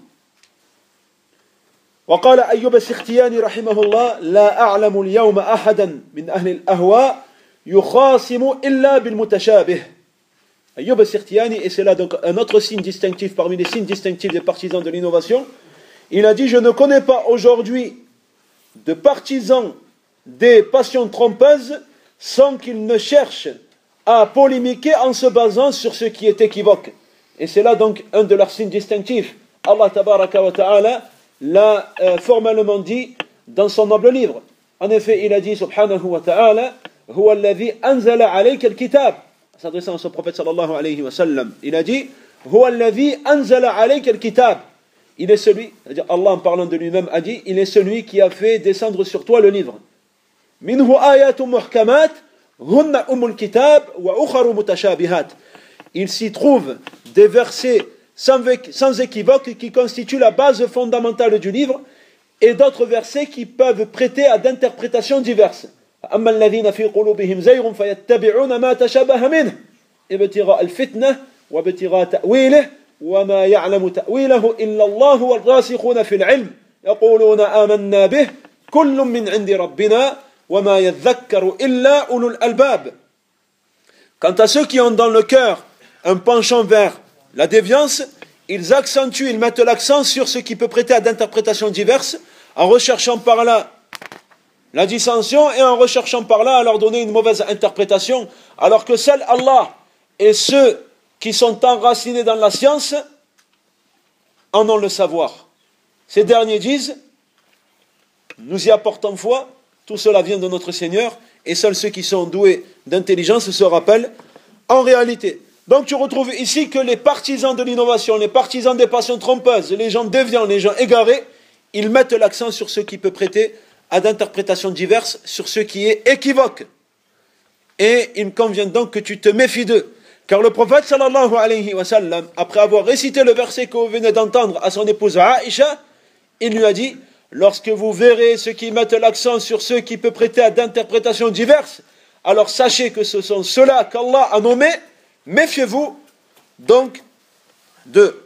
وقال أيوب السختياني رحمه الله لا أعلم اليوم أحدا من أهل الأهواء يخاصم إلا بالمتشابه. Ayyub al-Sirtiani, et c'est là donc un autre signe distinctif parmi les signes distinctifs des partisans de l'innovation, il a dit: je ne connais pas aujourd'hui de partisans des passions trompeuses sans qu'ils ne cherchent à polémiquer en se basant sur ce qui est équivoque. Et c'est là donc un de leurs signes distinctifs. Allah tabaraka wa ta'ala l'a euh, formellement dit dans son noble livre. En effet, il a dit subhanahu wa ta'ala: huwa alladhi anzala alayka al-kitab, s'adressant à son prophète sallallahu alayhi wa sallam, il a dit: huwa alladhi anzala alayka al-kitab. Il est celui, c'est-à-dire Allah en parlant de lui-même a dit, il est celui qui a fait descendre sur toi le livre. Minhu ayatun muhkamat hunna umul kitab wa ukharu mutashabihat. Il s'y trouve des versets sans, sans équivoque qui constituent la base fondamentale du livre, et d'autres versets qui peuvent prêter à d'interprétations diverses. أما الذين في قلوبهم زيغ فيتبعون ما تشابه منه ابتغاء الفتنة وابتغاء تأويله وما يعلم تأويله إلا الله والراسخون في العلم يقولون آمنا به كل من عند ربنا وما يذكر إلا أولو الألباب. Quant à ceux qui ont dans le cœur un penchant vers la déviance, ils accentuent, ils mettent l'accent sur ce qui peut prêter à d'interprétations diverses, en recherchant par là la dissension et en recherchant par là à leur donner une mauvaise interprétation, alors que seul Allah et ceux qui sont enracinés dans la science en ont le savoir. Ces derniers disent, nous y apportons foi, tout cela vient de notre Seigneur, et seuls ceux qui sont doués d'intelligence se rappellent en réalité. Donc tu retrouves ici que les partisans de l'innovation, les partisans des passions trompeuses, les gens déviants, les gens égarés, ils mettent l'accent sur ce qui peut prêter à d'interprétations diverses, sur ce qui est équivoque. Et il convient donc que tu te méfies d'eux. Car le prophète sallallahu alayhi wa sallam, après avoir récité le verset que vous venez d'entendre à son épouse Aïcha, il lui a dit, lorsque vous verrez ceux qui mettent l'accent sur ceux qui peuvent prêter à d'interprétations diverses, alors sachez que ce sont ceux-là qu'Allah a nommés, méfiez-vous donc d'eux.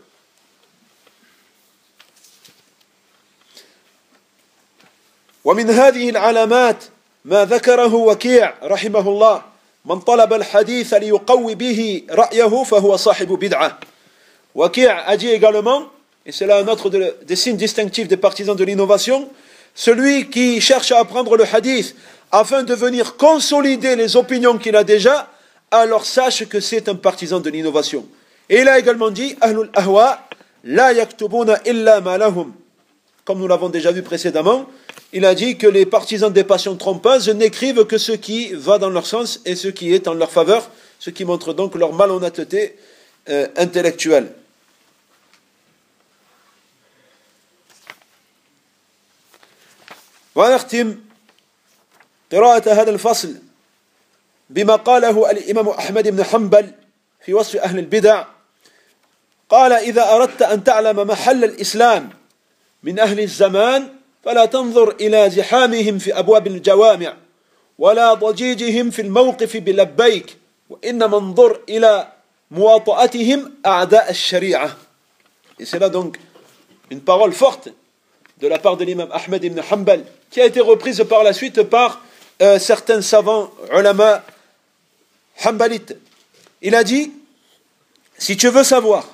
ومن هذه العلامات ما ذكره وكيع رحمه الله من طلب الحديث ليقوي به رأيه فهو صاحب بدعة. Waki' a dit également, et c'est là un autre de, des signes distinctifs des partisans de l'innovation, celui qui cherche à apprendre le hadith afin de venir consolider les opinions qu'il a déjà, alors sache que c'est un partisan de l'innovation. Et il a également dit, Ahlul ahwa la yaktubuna illa ma lahum. Comme nous l'avons déjà vu précédemment, il a dit que les partisans des passions trompeuses n'écrivent que ce qui va dans leur sens et ce qui est en leur faveur, ce qui montre donc leur malhonnêteté euh, intellectuelle. ونختم قراءة هذا الفصل بما قاله الإمام أحمد بن حنبل في وصف أهل البدع. قال إذا أردت أن تعلم محل الإسلام من أهل الزمان فلا تنظر إلى زحامهم في أبواب الجوامع ولا ضجيجهم في الموقف بلبيك وإنما انظر إلى مواطأتهم أعداء الشريعة. Et c'est là donc une parole forte de la part de l'imam Ahmed ibn Hanbal, qui a été reprise par la suite par euh, certains savants ulama hanbalites. Il a dit, si tu veux savoir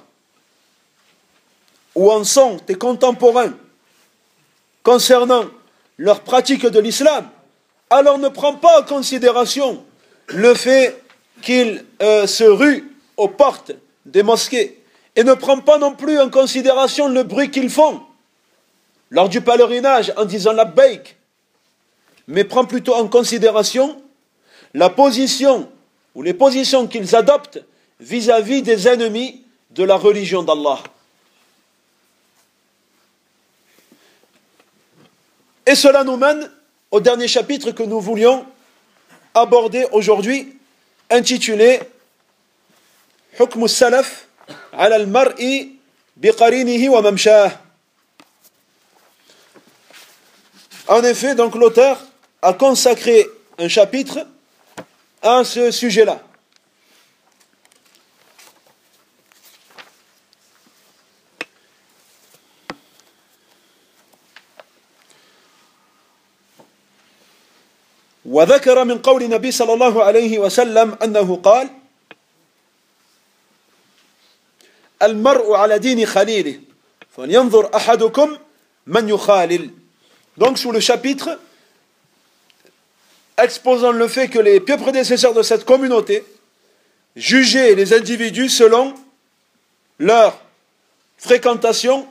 où en sont tes contemporains concernant leur pratique de l'islam, alors ne prends pas en considération le fait qu'ils euh, se ruent aux portes des mosquées, et ne prends pas non plus en considération le bruit qu'ils font lors du pèlerinage en disant la baik, mais prends plutôt en considération la position ou les positions qu'ils adoptent vis-à-vis des ennemis de la religion d'Allah. Et cela nous mène au dernier chapitre que nous voulions aborder aujourd'hui, intitulé Hukm al-Salaf ala al-mar'i biqarinihi wa mamshah. En effet, donc l'auteur a consacré un chapitre à ce sujet-là. وذكر من قول النبي صلى الله عليه وسلم أنه قال المرء على دين خليله فلينظر أحدكم من يخالل. Donc sous le chapitre exposant le fait que les pieux prédécesseurs de cette communauté jugeaient les individus selon leur fréquentation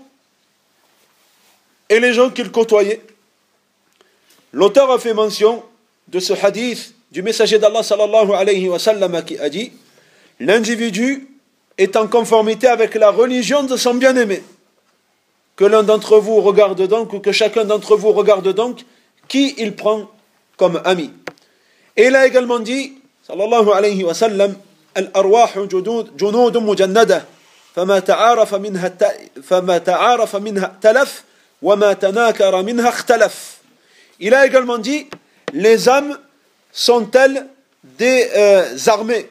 et les gens qu'ils côtoyaient, l'auteur a fait mention de ce hadith du messager d'Allah sallallahu alayhi wa sallam qui a dit, l'individu est en conformité avec la religion de son bien-aimé. Que l'un d'entre vous regarde donc, ou que chacun d'entre vous regarde donc, qui il prend comme ami. Et il a également dit, sallallahu alayhi wa sallam, al-arwah junud mujannada, fama ta'arafa minha fama ta'arafa minha talaf, wa ma tanakara minha ikhtalaf. Il a également dit, les âmes sont-elles des euh, armées.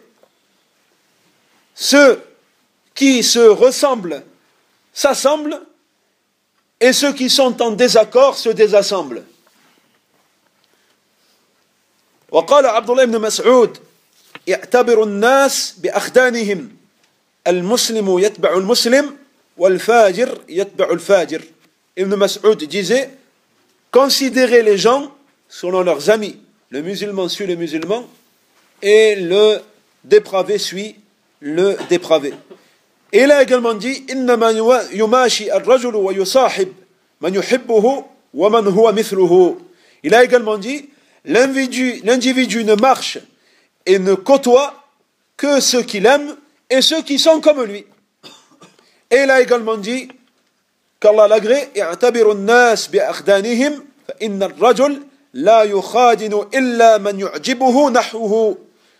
Ceux qui se ressemblent s'assemblent, et ceux qui sont en désaccord se désassemblent. وقال عبد الله بن مسعود يعتبر الناس بأخدانهم المسلم يتبع المسلم والفاجر يتبع الفاجر. Ibn Mas'ud disait, considérez les gens selon leurs amis. Le musulman suit le musulman et le dépravé suit le dépravé. Et il a également dit إنما يماشي الرجل ويصاحب من يحبه ومن هو مثله. Il a également dit l'individu, l'individu ne marche et ne côtoie que ceux qu'il aime et ceux qui sont comme lui. Et il a également dit qu'Allah l'agrée اعتبروا الناس بأخدانهم فإن الرجل لا يخادن إلا من يعجبه نحوه.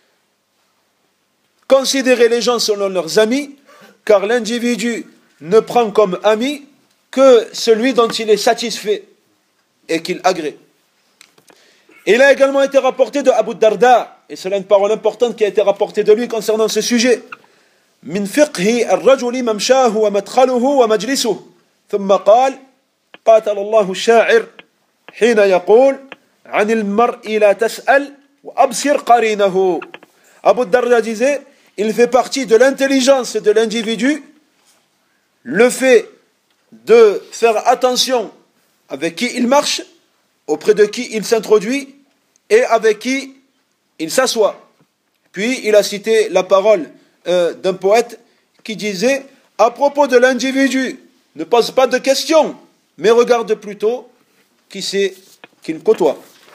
Considérez les gens selon leurs amis, car l'individu ne prend comme ami que celui dont il est satisfait et qu'il agrée. Il a également été rapporté de Abu Darda, et c'est là une parole importante qui a été rapportée de lui concernant ce sujet. من فقه الرجل ممشاه ومدخله ومجلسه ثم قال قاتل الله الشاعر حين يقول عن المرء لا تسأل وأبصر قرينه. Abu Darda disait, il fait partie de l'intelligence de l'individu le fait de faire attention avec qui il marche, auprès de qui il s'introduit et avec qui il s'assoit. Puis il a cité la parole euh, d'un poète qui disait à propos de l'individu, ne pose pas de questions, mais regarde plutôt qui c'est qu'il côtoie.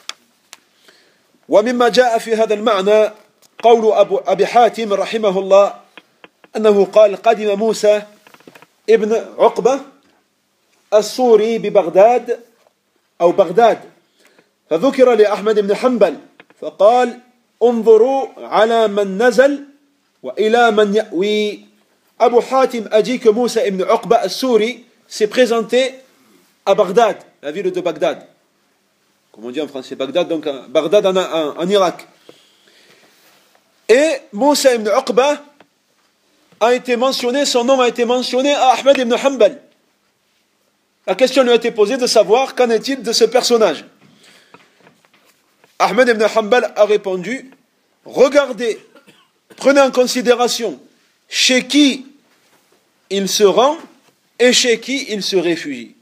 ومما جاء في هذا المعنى قول أبو أبي حاتم رحمه الله أنه قال قدم موسى ابن عقبة السوري ببغداد أو بغداد فذكر لأحمد بن حنبل فقال انظروا على من نزل وإلى من يأوي. Abu Hatim a dit que Moussa ibn Uqba al-Souri s'est présenté à Bagdad, la ville de Bagdad. Comme on dit en français, Bagdad, donc Bagdad en, en, en Irak. Et Moussa ibn Uqba a été mentionné, son nom a été mentionné à Ahmed ibn Hanbal. La question lui a été posée de savoir qu'en est-il de ce personnage. Ahmed ibn Hanbal a répondu, regardez, prenez en considération chez qui il se rend et chez qui il se réfugie.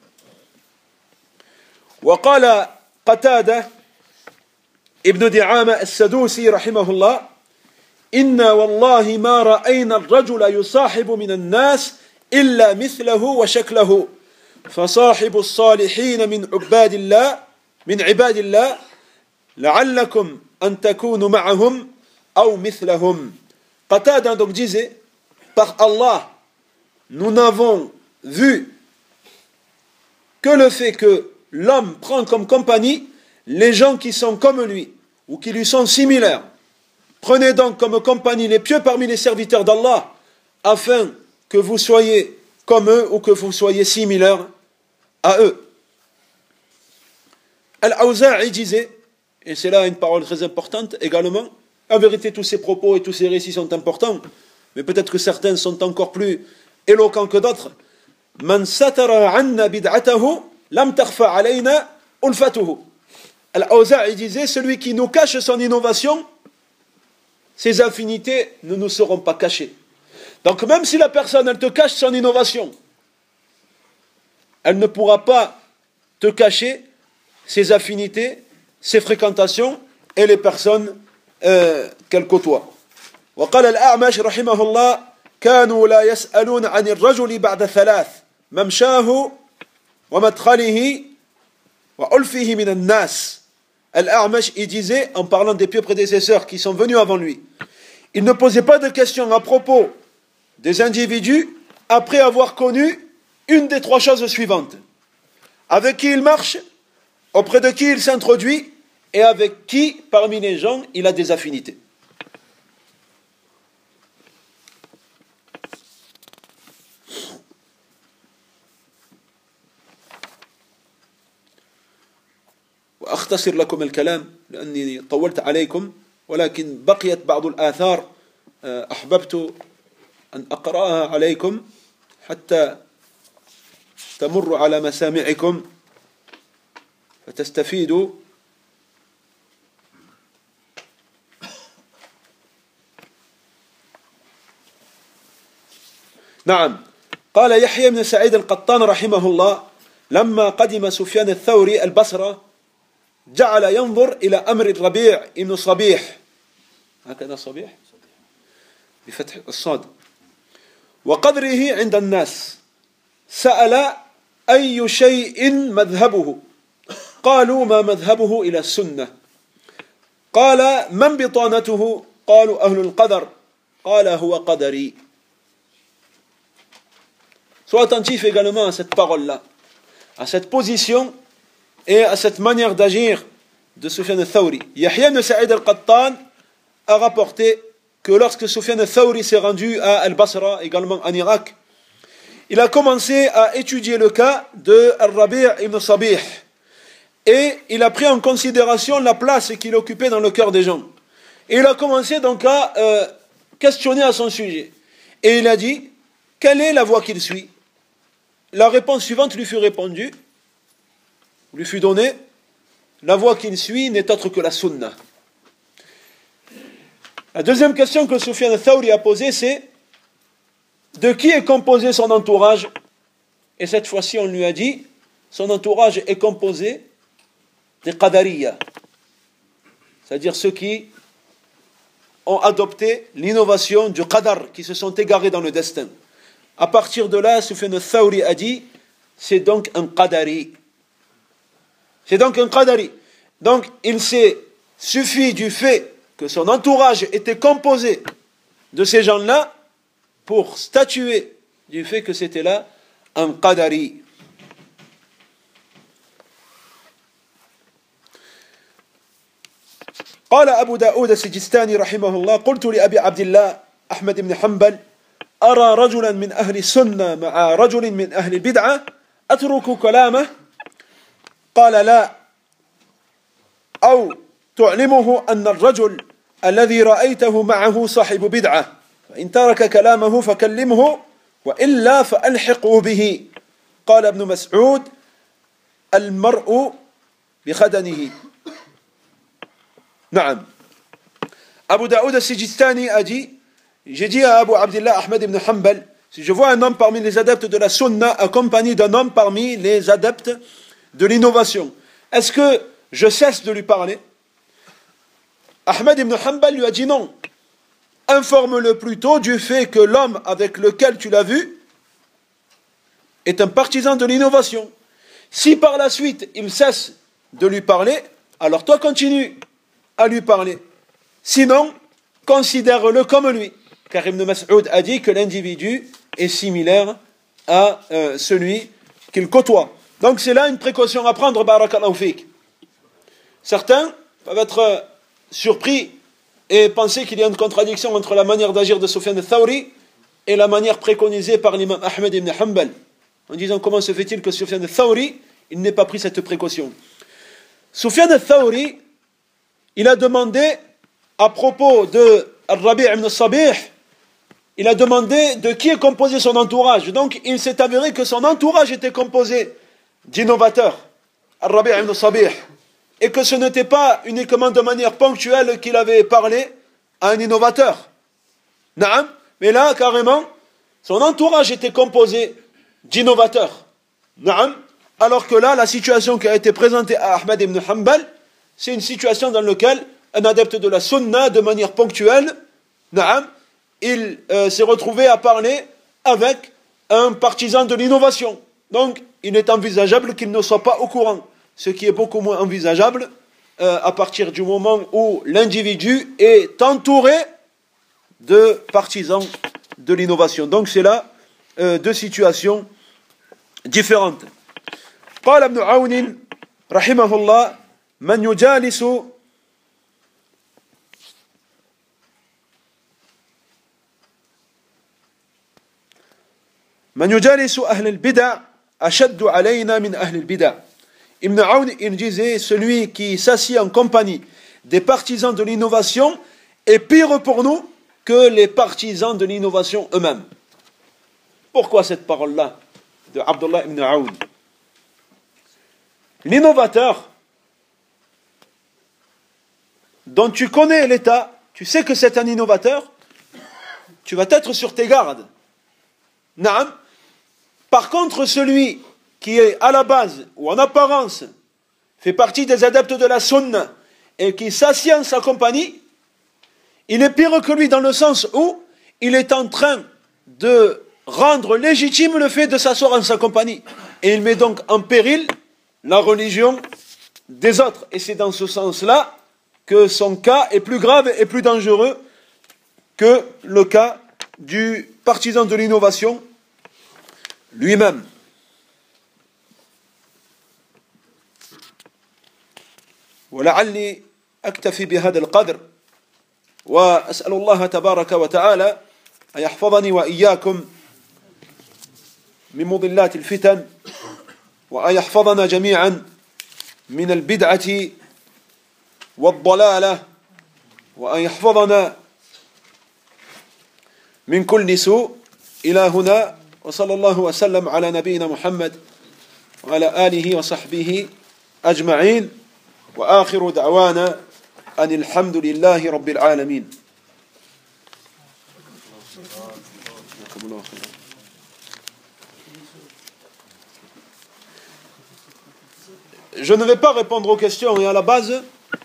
وقال قتادة ابن دعامة السدوسي رحمه الله إنا والله ما رأينا الرجل يصاحب من الناس إلا مثله وشكله فصاحب الصالحين من عباد الله من عباد الله لعلكم أن تكونوا معهم أو مثلهم. Qatada donc disait, par Allah, nous n'avons vu que le fait que l'homme prend comme compagnie les gens qui sont comme lui ou qui lui sont similaires. Prenez donc comme compagnie les pieux parmi les serviteurs d'Allah afin que vous soyez comme eux ou que vous soyez similaires à eux. Al-Awza'i disait, et c'est là une parole très importante également, en vérité tous ces propos et tous ces récits sont importants, mais peut-être que certains sont encore plus éloquents que d'autres. Man satara anna bid'atahu lam takhfa alayna ulfatuhu. Al-Awza'i disait, celui qui nous cache son innovation, ses affinités ne nous seront pas cachées. Donc même si la personne elle te cache son innovation, elle ne pourra pas te cacher ses affinités, ses fréquentations et les personnes euh, qu'elle côtoie. وقال الأعمش رحمه الله كانوا لا يسألون عن الرجل بعد ثلاث ممشاه ومدخله وألفه من الناس. Al-A'mash, il disait, en parlant des pieux prédécesseurs qui sont venus avant lui, il ne posait pas de questions à propos des individus après avoir connu une des trois choses suivantes. Avec qui il marche, auprès de qui il s'introduit, et avec qui, parmi les gens, il a des affinités. وأختصر لكم الكلام لأني طولت عليكم ولكن بقيت بعض الآثار أحببت أن أقرأها عليكم حتى تمر على مسامعكم فتستفيدوا. نعم. قال يحيى بن سعيد القطان رحمه الله لما قدم سفيان الثوري البصرة جعل ينظر إلى أمر الربيع ابن صبيح هكذا صبيح بفتح الصاد وقدره عند الناس سأل أي شيء مذهبه قالوا ما مذهبه إلى السنة قال من بطانته قالوا أهل القدر قال هو قدري. Sois attentif également à cette parole-là, à cette position et à cette manière d'agir de Sufyan al-Thawri. Yahya ibn Sa'id al-Qattan a rapporté que lorsque Sufyan al-Thawri s'est rendu à Al-Basra, également en Irak, il a commencé à étudier le cas de Al-Rabi' ibn Sabih et il a pris en considération la place qu'il occupait dans le cœur des gens. Et il a commencé donc à euh, questionner à son sujet. Et il a dit, quelle est la voie qu'il suit? La réponse suivante lui fut répondue, lui fut donnée, la voie qu'il suit n'est autre que la sunna. La deuxième question que Sufyan al-Thawri a posée, c'est de qui est composé son entourage? Et cette fois-ci, on lui a dit, son entourage est composé des Qadariyya, c'est-à-dire ceux qui ont adopté l'innovation du Qadar, qui se sont égarés dans le destin. À partir de là, Sufyan al-Thawri a dit, c'est donc un Qadari. C'est donc un Qadari. Donc, il s'est suffi du fait que son entourage était composé de ces gens-là pour statuer du fait que c'était là un Qadari. قال أبو داود السجستاني رحمه الله قلت لأبي عبد الله أحمد بن حنبل أرى رجلا من أهل السنة مع رجل من أهل البدعة أترك كلامه قال لا أو تعلمه أن الرجل الذي رأيته معه صاحب بدعة فإن ترك كلامه فكلمه وإلا فألحقه به قال ابن مسعود المرء بخدنه. نعم. Abu Daoud al-Sijistani a dit, j'ai dit à Abu Abdullah Ahmed ibn Hanbal, si je vois un homme parmi les adeptes de la sunna accompagné d'un homme parmi les adeptes de l'innovation, est-ce que je cesse de lui parler? Ahmed ibn Hanbal lui a dit non. Informe-le plutôt du fait que l'homme avec lequel tu l'as vu est un partisan de l'innovation. Si par la suite il cesse de lui parler, alors toi continue à lui parler. Sinon, considère-le comme lui. Car Ibn Mas'ud a dit que l'individu est similaire à euh, celui qu'il côtoie. Donc c'est là une précaution à prendre, barakallahu fik. Certains peuvent être euh, surpris et penser qu'il y a une contradiction entre la manière d'agir de Sufyan al-Thawri et la manière préconisée par l'imam Ahmed ibn Hanbal. En disant comment se fait-il que Sufyan al-Thawri, il n'ait pas pris cette précaution. Sufyan al-Thawri, il a demandé à propos de Al-Rabi' ibn Sabih, il a demandé de qui est composé son entourage. Donc il s'est avéré que son entourage était composé d'innovateurs, Al-Rabi' ibn Sabih, et que ce n'était pas uniquement de manière ponctuelle qu'il avait parlé à un innovateur. Naam, mais là carrément, son entourage était composé d'innovateurs. Naam, alors que là, la situation qui a été présentée à Ahmed ibn Hanbal, c'est une situation dans laquelle un adepte de la sunna, de manière ponctuelle, naam, il euh, s'est retrouvé à parler avec un partisan de l'innovation. Donc, il est envisageable qu'il ne soit pas au courant. Ce qui est beaucoup moins envisageable euh, à partir du moment où l'individu est entouré de partisans de l'innovation. Donc, c'est là euh, deux situations différentes. قال ابن عون رحمه الله من يجالس من يجالس أهل البدع أشد علينا من أهل البدع. Ibn Aoun, il disait, celui qui s'assied en compagnie des partisans de l'innovation est pire pour nous que les partisans de l'innovation eux-mêmes. Pourquoi cette parole-là de Abdullah ibn Aoun? L'innovateur dont tu connais l'état, tu sais que c'est un innovateur, tu vas être sur tes gardes. Naam. Par contre, celui qui est à la base ou en apparence fait partie des adeptes de la sunna et qui s'assied en sa compagnie, il est pire que lui dans le sens où il est en train de rendre légitime le fait de s'asseoir en sa compagnie. Et il met donc en péril la religion des autres. Et c'est dans ce sens-là que son cas est plus grave et plus dangereux que le cas du partisan de l'innovation lui-même. ولعلي أكتفي بهذا القدر وأسأل الله تبارك وتعالى أن يحفظني وإياكم من مضلات الفتن وأن يحفظنا جميعا من البدعة والضلالة وأن يحفظنا من كل سوء. إلى هنا وصلى الله وسلم على نبينا محمد وعلى آله وصحبه أجمعين وآخر دعوانا أن الحمد لله رب العالمين. Je ne vais pas répondre aux questions et à la base,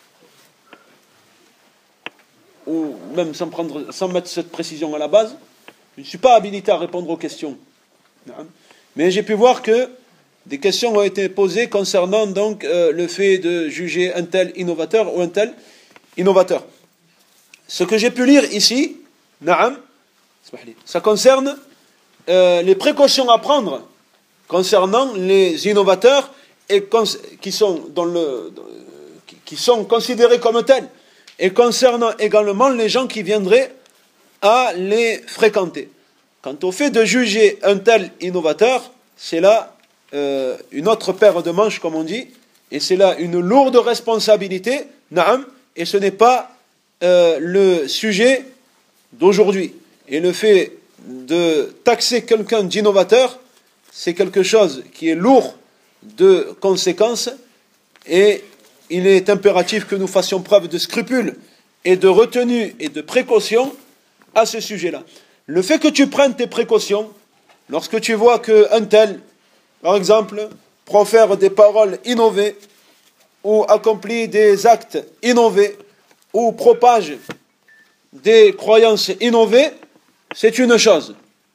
ou même sans, prendre, sans mettre cette précision à la base, je ne suis pas habilité à répondre aux questions. Mais j'ai pu voir que des questions ont été posées concernant donc euh, le fait de juger un tel innovateur ou un tel innovateur. Ce que j'ai pu lire ici, naam, ça concerne euh, les précautions à prendre concernant les innovateurs et cons- qui sont dans le, dans, qui sont considérés comme tels, et concernant également les gens qui viendraient à les fréquenter. Quant au fait de juger un tel innovateur, c'est là euh, une autre paire de manches, comme on dit, et c'est là une lourde responsabilité, naam, et ce n'est pas euh, le sujet d'aujourd'hui. Et le fait de taxer quelqu'un d'innovateur, c'est quelque chose qui est lourd de conséquences, et il est impératif que nous fassions preuve de scrupule et de retenue et de précaution à ce sujet-là. Le fait que tu prennes tes précautions, lorsque tu vois qu'un tel, par exemple, profère des paroles innovées, ou accomplit des actes innovés, ou propage des croyances innovées, c'est une chose.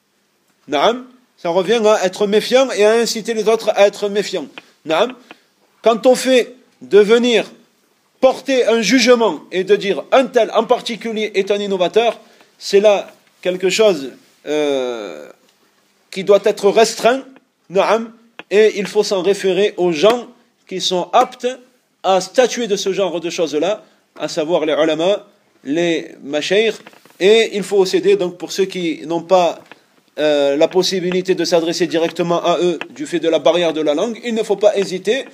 Naam, ça revient à être méfiant et à inciter les autres à être méfiants. Naam, quand on fait de venir porter un jugement et de dire un tel en particulier est un innovateur, c'est là quelque chose euh, qui doit être restreint, naam, et il faut s'en référer aux gens qui sont aptes à statuer de ce genre de choses-là, à savoir les ulama, les mashaykh, et il faut aussi aider donc pour ceux qui n'ont pas euh, la possibilité de s'adresser directement à eux du fait de la barrière de la langue, il ne faut pas hésiter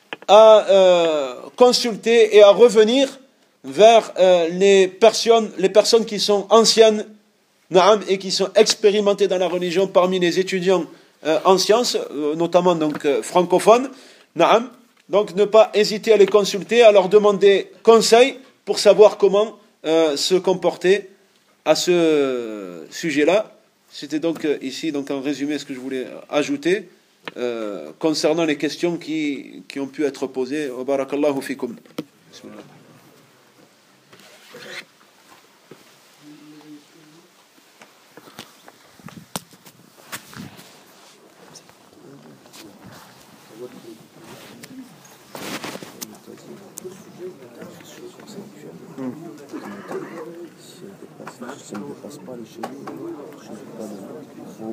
à euh, consulter et à revenir vers euh, les personnes, les personnes qui sont anciennes, naam, et qui sont expérimentées dans la religion parmi les étudiants euh, en sciences, euh, notamment donc euh, francophones, naam. Donc ne pas hésiter à les consulter, à leur demander conseil pour savoir comment euh, se comporter à ce sujet-là. C'était donc euh, ici donc en résumé ce que je voulais ajouter euh, concernant les questions qui, qui ont pu être posées. Wa barakallahu fikum. Bismillah. Si elle ne dépasse pas les cheveux, je ne sais pas.